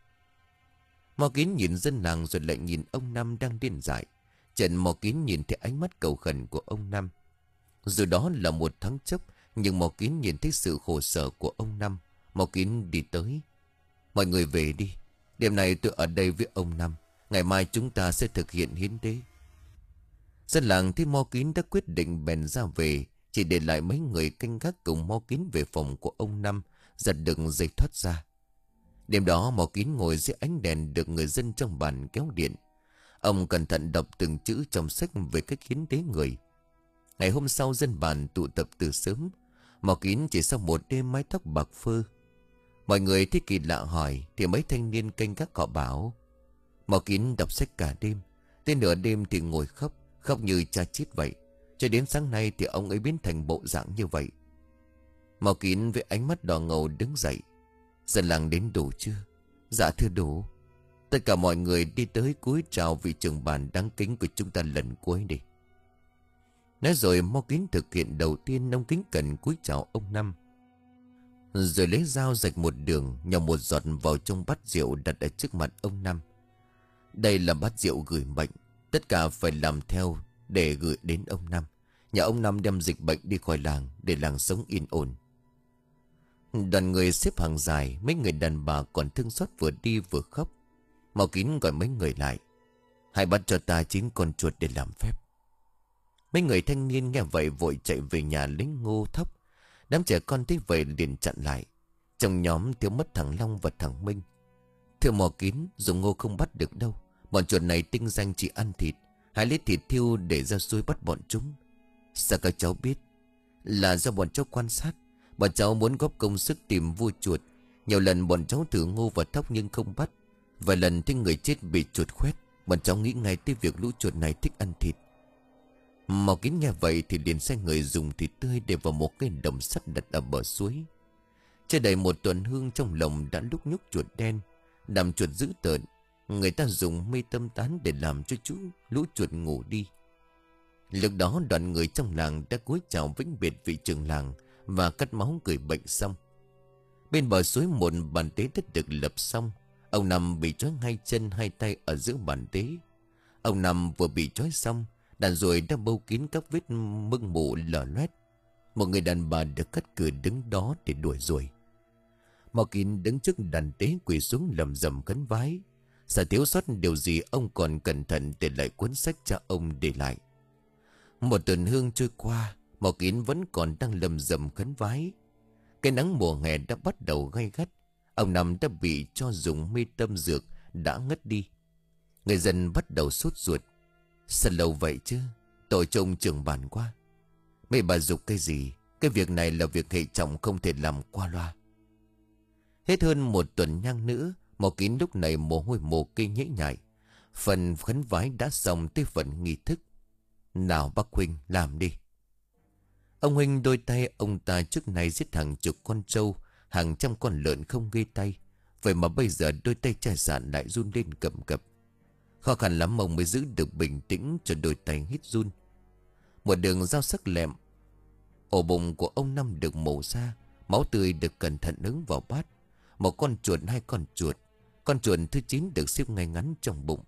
Mò Kín nhìn dân làng rồi lại nhìn ông Năm đang điên dại. Trần Mò Kín nhìn thấy ánh mắt cầu khẩn của ông Năm. Dù đó là một thoáng chốc, nhưng Mò Kín nhìn thấy sự khổ sở của ông Năm. Mò Kín đi tới: mọi người về đi, đêm nay tôi ở đây với ông Năm, ngày mai chúng ta sẽ thực hiện hiến tế. Dân làng thấy Mò Kín đã quyết định bèn ra về, chỉ để lại mấy người canh gác cùng Mò Kín về phòng của ông Năm, giật được dây thoát ra. Đêm đó Mò Kín ngồi dưới ánh đèn được người dân trong bản kéo điện. Ông cẩn thận đọc từng chữ trong sách về cách hiến tế người. Ngày hôm sau dân bản tụ tập từ sớm. Mò Kín chỉ sau một đêm mái tóc bạc phơ. Mọi người thấy kỳ lạ hỏi thì mấy thanh niên canh gác họ bảo: Mò Kín đọc sách cả đêm, tới nửa đêm thì ngồi khóc, khóc như cha chết vậy. Cho đến sáng nay thì ông ấy biến thành bộ dạng như vậy. Mò Kín với ánh mắt đỏ ngầu đứng dậy: dân làng đến đủ chưa? Dạ thưa đủ. Tất cả mọi người đi tới cúi chào vị trưởng bản đáng kính của chúng ta lần cuối đi. Nói rồi Mò Kín thực hiện đầu tiên, ông kính cẩn cúi chào ông Năm, rồi lấy dao rạch một đường, nhào một giọt vào trong bát rượu đặt ở trước mặt ông Năm. Đây là bát rượu gửi mệnh, tất cả phải làm theo để gửi đến ông Năm. Nhà ông Năm đem dịch bệnh đi khỏi làng, để làng sống yên ổn. Đoàn người xếp hàng dài, mấy người đàn bà còn thương xót vừa đi vừa khóc. Mò Kín gọi mấy người lại: hãy bắt cho ta chín con chuột để làm phép. Mấy người thanh niên nghe vậy vội chạy về nhà lấy ngô thóc. Đám trẻ con thấy vậy liền chặn lại. Trong nhóm thiếu mất thằng Long và thằng Minh. Thưa Mò Kín, dùng ngô không bắt được đâu. Bọn chuột này tinh danh chỉ ăn thịt. Hãy lấy thịt thiêu để ra xuôi bắt bọn chúng. Sao các cháu biết? Là do bọn cháu quan sát. Bọn cháu muốn góp công sức tìm vua chuột. Nhiều lần bọn cháu thử ngô và thóc nhưng không bắt. Vài lần thấy người chết bị chuột khoét, bọn cháu nghĩ ngay tới việc lũ chuột này thích ăn thịt. Mò Kín nghe vậy thì liền sai người dùng thịt tươi để vào một cái đồng sắt đặt ở bờ suối. Chưa đầy một tuần hương trong lồng đã lúc nhúc chuột đen, làm chuột dữ tợn. Người ta dùng mây tăm tán để làm cho chú lũ chuột ngủ đi. Lúc đó đoàn người trong làng đã cúi chào vĩnh biệt vị trưởng làng và cắt máu người bệnh xong. Bên bờ suối một bàn tế đã được lập xong. Ông Năm bị trói hai chân hai tay ở giữa bàn tế. Ông Năm vừa bị trói xong, đàn ruồi đã bâu kín các vết mưng mủ lở loét. Một người đàn bà được cắt cử đứng đó để đuổi ruồi. Mò Kín đứng trước đàn tế quỳ xuống lầm rầm khấn vái. Sợ thiếu sót điều gì, ông còn cẩn thận để lại cuốn sách cha ông để lại. Một tuần hương trôi qua, Mò Kín vẫn còn đang lầm rầm khấn vái. Cái nắng mùa hè đã bắt đầu gay gắt. Ông Năm đã bị cho dùng mê tâm dược, đã ngất đi. Người dân bắt đầu sốt ruột. Sao lâu vậy chứ? Tội trông trưởng bản quá. Mấy bà giục cái gì? Cái việc này là việc hệ trọng, không thể làm qua loa. Hết hơn một tuần nhang nữa, Màu Kín lúc này mồ hôi mồ kê nhễ nhại. Phần khấn vái đã xong tới phần nghi thức. Nào bác Huynh làm đi. Ông Huynh đôi tay ông ta trước này giết hàng chục con trâu, hàng trăm con lợn không ghi tay. Vậy mà bây giờ đôi tay chai sạn lại run lên cầm cập. Khó khăn lắm ông mới giữ được bình tĩnh cho đôi tay hít run. Một đường dao sắc lẹm. Ổ bụng của ông Năm được mổ ra, máu tươi được cẩn thận nướng vào bát. Một con chuột, hai con chuột. Con chuột thứ chín được xếp ngay ngắn trong bụng.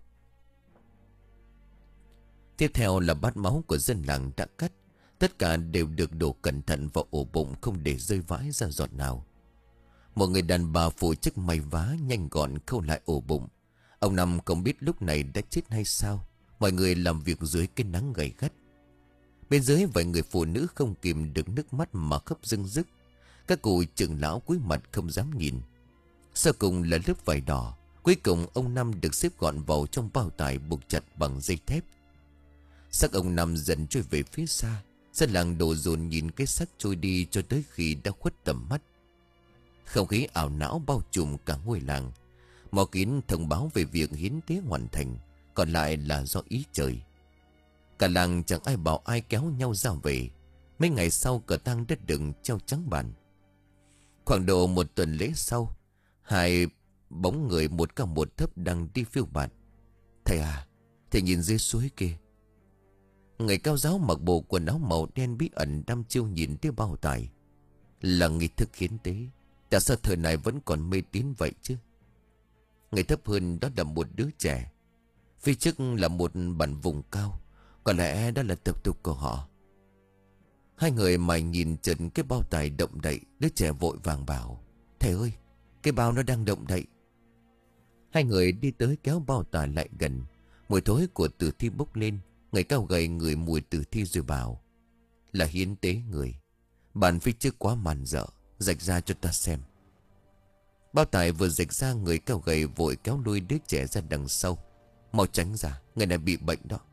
Tiếp theo là bát máu của dân làng đã cắt. Tất cả đều được đổ cẩn thận vào ổ bụng, không để rơi vãi ra giọt nào. Một người đàn bà phụ trách may vá nhanh gọn khâu lại ổ bụng. Ông Năm không biết lúc này đã chết hay sao. Mọi người làm việc dưới cái nắng gay gắt. Bên dưới vài người phụ nữ không kìm được nước mắt mà khóc rưng rức. Các cụ trưởng lão cúi mặt không dám nhìn. Sau cùng là lớp vải đỏ. Cuối cùng ông Năm được xếp gọn vào trong bao tải buộc chặt bằng dây thép. Xác ông Năm dần trôi về phía xa. Dân làng đổ dồn nhìn cái xác trôi đi cho tới khi đã khuất tầm mắt. Không khí ảo não bao trùm cả ngôi làng. Màu Kín thông báo về việc hiến tế hoàn thành, còn lại là do ý trời. Cả làng chẳng ai bảo ai kéo nhau ra về. Mấy ngày sau cờ tang đất đừng treo trắng bàn. Khoảng độ một tuần lễ sau, hai bóng người một cao một thấp đang đi phiêu bạt. Thầy à, thầy nhìn dưới suối kia. Người cao giáo mặc bộ quần áo màu đen bí ẩn đăm chiêu nhìn tới bao tải. Là nghi thức hiến tế. Tại sao thời này vẫn còn mê tín vậy chứ? Người thấp hơn đó là một đứa trẻ. Phía trước là một bản vùng cao. Có lẽ đó là tập tục của họ. Hai người mày nhìn trần cái bao tải động đậy. Đứa trẻ vội vàng bảo: Thầy ơi, cái bao nó đang động đậy. Hai người đi tới kéo bao tải lại gần. Mùi thối của tử thi bốc lên. Người cao gầy ngửi mùi tử thi rồi bảo: Là hiến tế người. Bàn phía trước quá màn dở, rạch ra cho ta xem. Bao tải vừa rạch ra, người cao gầy vội kéo đuôi đứa trẻ ra đằng sau. Mau tránh ra, người này bị bệnh đó.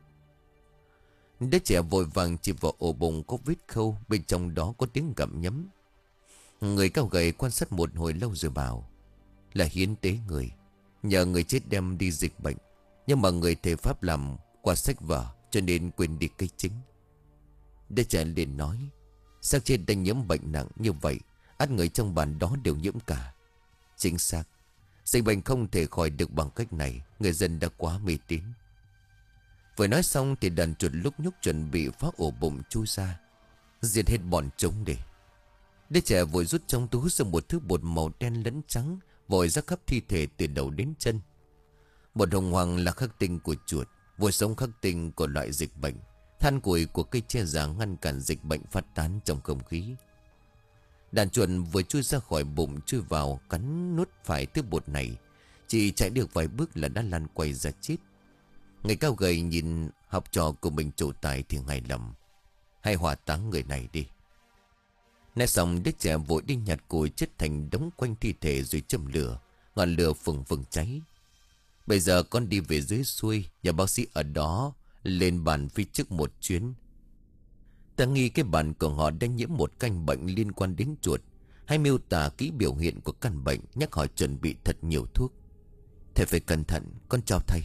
Đứa trẻ vội vàng chịp vào ổ bụng có vết khâu, bên trong đó có tiếng gặm nhấm. Người cao gầy quan sát một hồi lâu rồi bảo: Là hiến tế người, nhờ người chết đem đi dịch bệnh. Nhưng mà người thầy pháp làm qua sách vở, cho nên quên đi cái chính. Đứa trẻ liền nói: Xác chết đang nhiễm bệnh nặng như vậy, ắt người trong bản đó đều nhiễm cả. Chính xác, dịch bệnh không thể khỏi được bằng cách này. Người dân đã quá mê tín. Vừa nói xong thì đàn chuột lúc nhúc chuẩn bị phá ổ bụng chui ra. Diệt hết bọn chúng đi. Đứa trẻ vội rút trong túi ra một thứ bột màu đen lẫn trắng, vội ra khắp thi thể từ đầu đến chân. Một hồng hoàng là khắc tinh của chuột, vội sống khắc tinh của loại dịch bệnh. Than củi của cây tre già ngăn cản dịch bệnh phát tán trong không khí. Đàn chuột vừa chui ra khỏi bụng, chui vào cắn nuốt phải thứ bột này. Chỉ chạy được vài bước là đã lăn quay ra chết. Người cao gầy nhìn học trò của mình trổ tài thì hài lòng. Hay hỏa táng người này đi. Nói xong đứa trẻ vội đi nhặt củi chất thành đống quanh thi thể rồi châm lửa. Ngọn lửa phừng phừng cháy. Bây giờ con đi về dưới xuôi, nhà bác sĩ ở đó lên bàn phía trước một chuyến. Ta nghi cái bàn của họ đang nhiễm một căn bệnh liên quan đến chuột. Hay miêu tả kỹ biểu hiện của căn bệnh, nhắc họ chuẩn bị thật nhiều thuốc. Thầy phải cẩn thận, con chào thầy.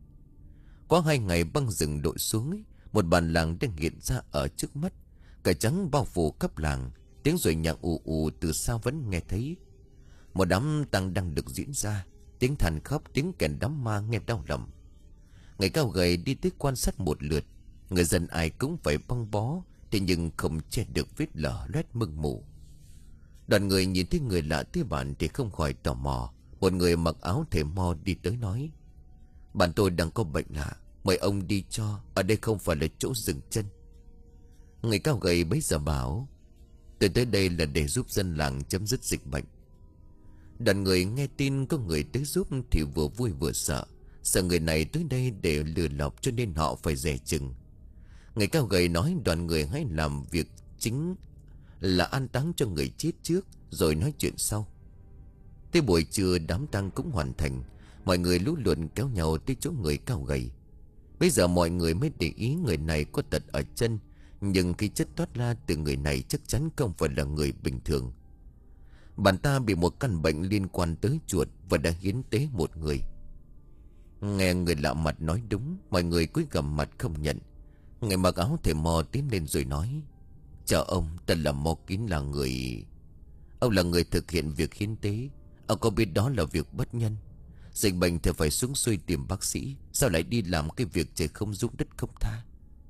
Có hai ngày băng rừng đội xuống ấy, một bản làng đang hiện ra ở trước mắt. Cải trắng bao phủ khắp làng. Tiếng rồi nhạc ù ù từ xa vẫn nghe thấy. Một đám tang đang được diễn ra. Tiếng than khóc, tiếng kèn đám ma nghe đau lòng. Người cao gầy đi tới quan sát một lượt. Người dân ai cũng phải băng bó, thế nhưng không che được vết lở loét mưng mù. Đoàn người nhìn thấy người lạ tới bản thì không khỏi tò mò. Một người mặc áo thể mo đi tới nói: Bạn tôi đang có bệnh lạ, mời ông đi cho. Ở đây không phải là chỗ dừng chân. Người cao gầy bấy giờ bảo: Tôi tới đây là để giúp dân làng chấm dứt dịch bệnh. Đoàn người nghe tin có người tới giúp thì vừa vui vừa sợ. Sợ người này tới đây để lừa lọc cho nên họ phải dè chừng. Người cao gầy nói đoàn người hãy làm việc chính là an táng cho người chết trước, rồi nói chuyện sau. Tới buổi trưa đám tang cũng hoàn thành. Mọi người lũ lượn kéo nhau tới chỗ người cao gầy. Bây giờ mọi người mới để ý người này có tật ở chân. Nhưng khi chất toát ra từ người này chắc chắn không phải là người bình thường. Bạn ta bị một căn bệnh liên quan tới chuột và đã hiến tế một người. Nghe người lạ mặt nói đúng, mọi người cúi gằm mặt không nhận. Người mặc áo thầy mò tiến lên rồi nói: chào ông, tên là Mò Kín là người... Ông là người thực hiện việc hiến tế. Ông có biết đó là việc bất nhân. Dịch bệnh thì phải xuống xuôi tìm bác sĩ, sao lại đi làm cái việc trời không dung đất không tha.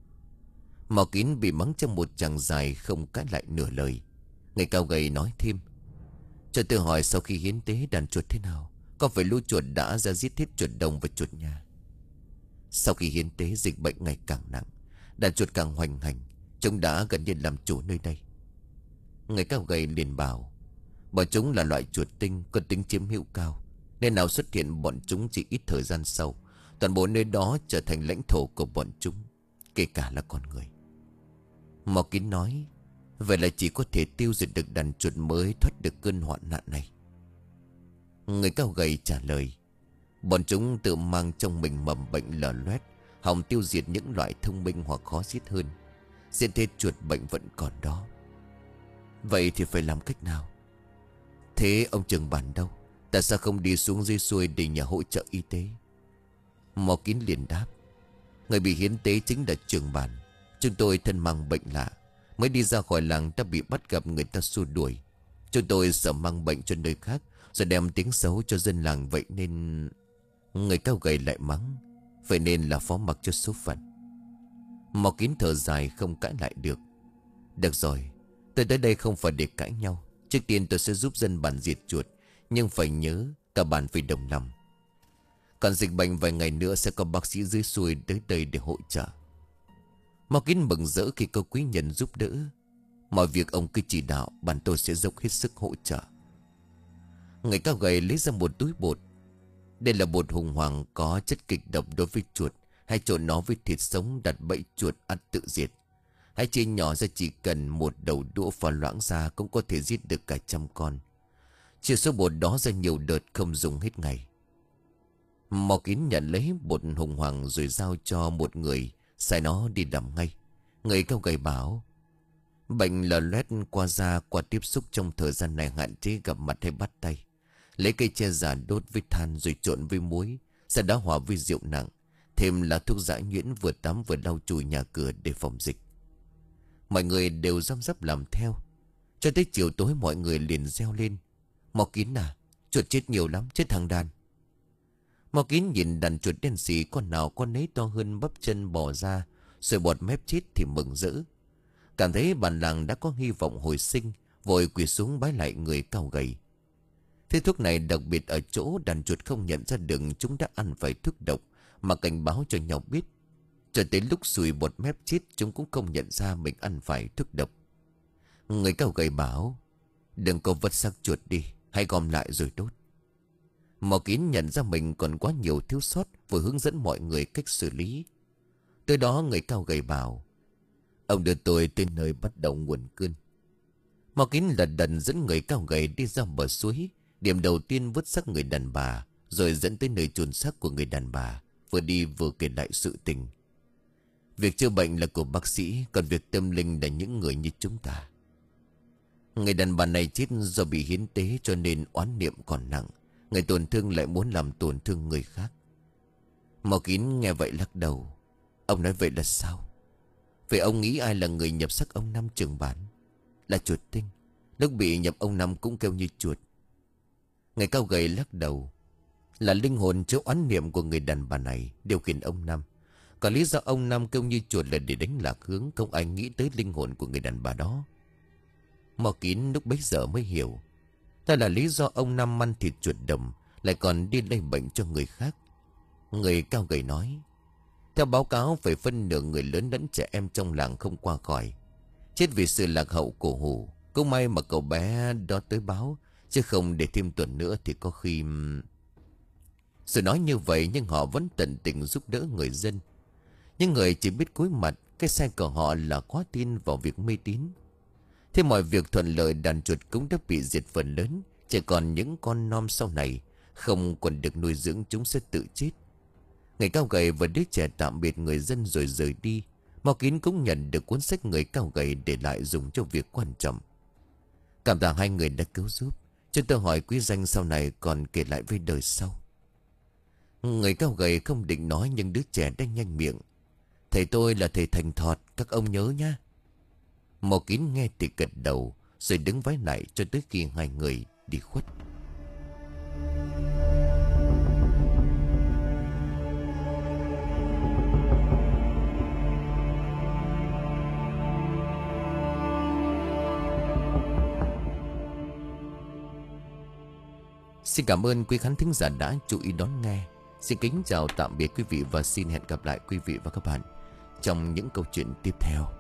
Mò Kín bị mắng trong một chàng dài không cãi lại nửa lời. Người cao gầy nói thêm: cho tôi hỏi, sau khi hiến tế đàn chuột thế nào? Có phải lũ chuột đã ra giết hết chuột đồng và chuột nhà? Sau khi hiến tế, dịch bệnh ngày càng nặng, đàn chuột càng hoành hành. Chúng đã gần như làm chủ nơi đây. Người cao gầy liền bảo: bọn chúng là loại chuột tinh có tính chiếm hữu cao, nên nào xuất hiện bọn chúng chỉ ít thời gian sau, toàn bộ nơi đó trở thành lãnh thổ của bọn chúng, kể cả là con người. Mò Kín nói: vậy là chỉ có thể tiêu diệt được đàn chuột mới thoát được cơn hoạn nạn này. Người cao gầy trả lời: bọn chúng tự mang trong mình mầm bệnh lở loét, hòng tiêu diệt những loại thông minh hoặc khó giết hơn. Diện thế chuột bệnh vẫn còn đó. Vậy thì phải làm cách nào? Thế ông trưởng bản đâu? Tại sao không đi xuống dưới xuôi để nhờ hỗ trợ y tế? Mò Kín liền đáp: người bị hiến tế chính là trưởng bản. Chúng tôi thân mang bệnh lạ, mới đi ra khỏi làng đã bị bắt gặp người ta xua đuổi. Chúng tôi sợ mang bệnh cho nơi khác, rồi đem tiếng xấu cho dân làng. Vậy nên... Người cao gầy lại mắng: vậy nên là phó mặc cho số phận. Mò Kín thở dài không cãi lại được. Được rồi, tôi tới đây không phải để cãi nhau. Trước tiên tôi sẽ giúp dân bản diệt chuột, nhưng phải nhớ cả bản phải đồng lòng. Còn dịch bệnh vài ngày nữa sẽ có bác sĩ dưới xuôi tới đây để hỗ trợ. Mò Kín mừng rỡ khi có quý nhân giúp đỡ. Mọi việc ông cứ chỉ đạo, bản tôi sẽ dốc hết sức hỗ trợ. Người cao gầy lấy ra một túi bột. Đây là bột hùng hoàng có chất kịch độc đối với chuột. Hãy trộn nó với thịt sống đặt bẫy chuột ăn tự diệt. Hãy chia nhỏ ra, chỉ cần một đầu đũa pha loãng ra cũng có thể giết được cả trăm con. Chia số bột đó ra nhiều đợt, không dùng hết ngày. Mò Kín nhận lấy bột hùng hoàng rồi giao cho một người xài nó đi làm ngay. Người cao gầy bảo: bệnh lở loét qua da, qua tiếp xúc trong thời gian này hạn chế gặp mặt hay bắt tay. Lấy cây tre già đốt với than rồi trộn với muối, sau đó hòa với rượu nặng, thêm là thuốc dã nhuyễn, vừa tắm vừa lau chùi nhà cửa để phòng dịch. Mọi người đều răm rắp làm theo. Cho tới chiều tối mọi người liền reo lên: Mò Kín à, chuột chết nhiều lắm, chết hàng đàn. Mò Kín nhìn đàn chuột đen xì, con nào con nấy to hơn bắp chân bò ra, rồi bọt mép chết thì mừng rỡ. Cảm thấy bản làng đã có hy vọng hồi sinh, vội quỳ xuống bái lại người cao gầy. Thế thuốc này đặc biệt ở chỗ đàn chuột không nhận ra được chúng đã ăn phải thuốc độc, mà cảnh báo cho nhau biết. Cho tới lúc sùi bọt mép chết, chúng cũng không nhận ra mình ăn phải thuốc độc. Người cao gầy bảo: đừng có vứt xác chuột đi, hãy gom lại rồi đốt. Mò Kín nhận ra mình còn quá nhiều thiếu sót, vừa hướng dẫn mọi người cách xử lý. Tới đó người cao gầy bảo: ông đưa tôi tới nơi bắt đầu nguồn cơn. Mò Kín lật đần dẫn người cao gầy đi ra bờ suối. Điểm đầu tiên vứt xác người đàn bà, rồi dẫn tới nơi chôn xác của người đàn bà. Vừa đi vừa kể lại sự tình. Việc chữa bệnh là của bác sĩ, còn việc tâm linh là những người như chúng ta. Người đàn bà này chết do bị hiến tế, cho nên oán niệm còn nặng. Người tổn thương lại muốn làm tổn thương người khác. Mò Kín nghe vậy lắc đầu. Ông nói vậy là sao? Vậy ông nghĩ ai là người nhập xác ông Năm trưởng bản? Là chuột tinh. Lúc bị nhập ông Năm cũng kêu như chuột. Người cao gầy lắc đầu. Là linh hồn chứa oán niệm của người đàn bà này điều khiển ông Năm. Còn lý do ông Năm kêu như chuột là để đánh lạc hướng, không ai nghĩ tới linh hồn của người đàn bà đó. Mò Kín lúc bấy giờ mới hiểu. Đó là lý do ông Năm ăn thịt chuột đồng, lại còn đi lây bệnh cho người khác. Người cao gầy nói: theo báo cáo, phải phân nửa người lớn lẫn trẻ em trong làng không qua khỏi, chết vì sự lạc hậu cổ hủ. Cũng may mà cậu bé đó tới báo, chứ không để thêm tuần nữa thì có khi... Sự nói như vậy nhưng họ vẫn tận tình giúp đỡ người dân. Những người chỉ biết cúi mặt, cái sai của họ là quá tin vào việc mê tín. Thế mọi việc thuận lợi, đàn chuột cũng đã bị diệt phần lớn, Chỉ còn những con non sau này không còn được nuôi dưỡng, chúng sẽ tự chết. Người cao gầy và đứa trẻ tạm biệt người dân rồi rời đi. Mao Kín cũng nhận được cuốn sách người cao gầy để lại dùng cho việc quan trọng. Cảm tạ hai người đã cứu giúp. Cho tôi hỏi quý danh sau này còn kể lại với đời sau. Người cao gầy không định nói, nhưng đứa trẻ đã nhanh miệng. Thầy tôi là thầy Thành Thọt, các ông nhớ nha. Mao Kín nghe thì gật đầu, rồi đứng vái lại cho tới khi hai người đi khuất. Xin cảm ơn quý khán thính giả đã chú ý đón nghe. Xin kính chào tạm biệt quý vị và xin hẹn gặp lại quý vị và các bạn trong những câu chuyện tiếp theo.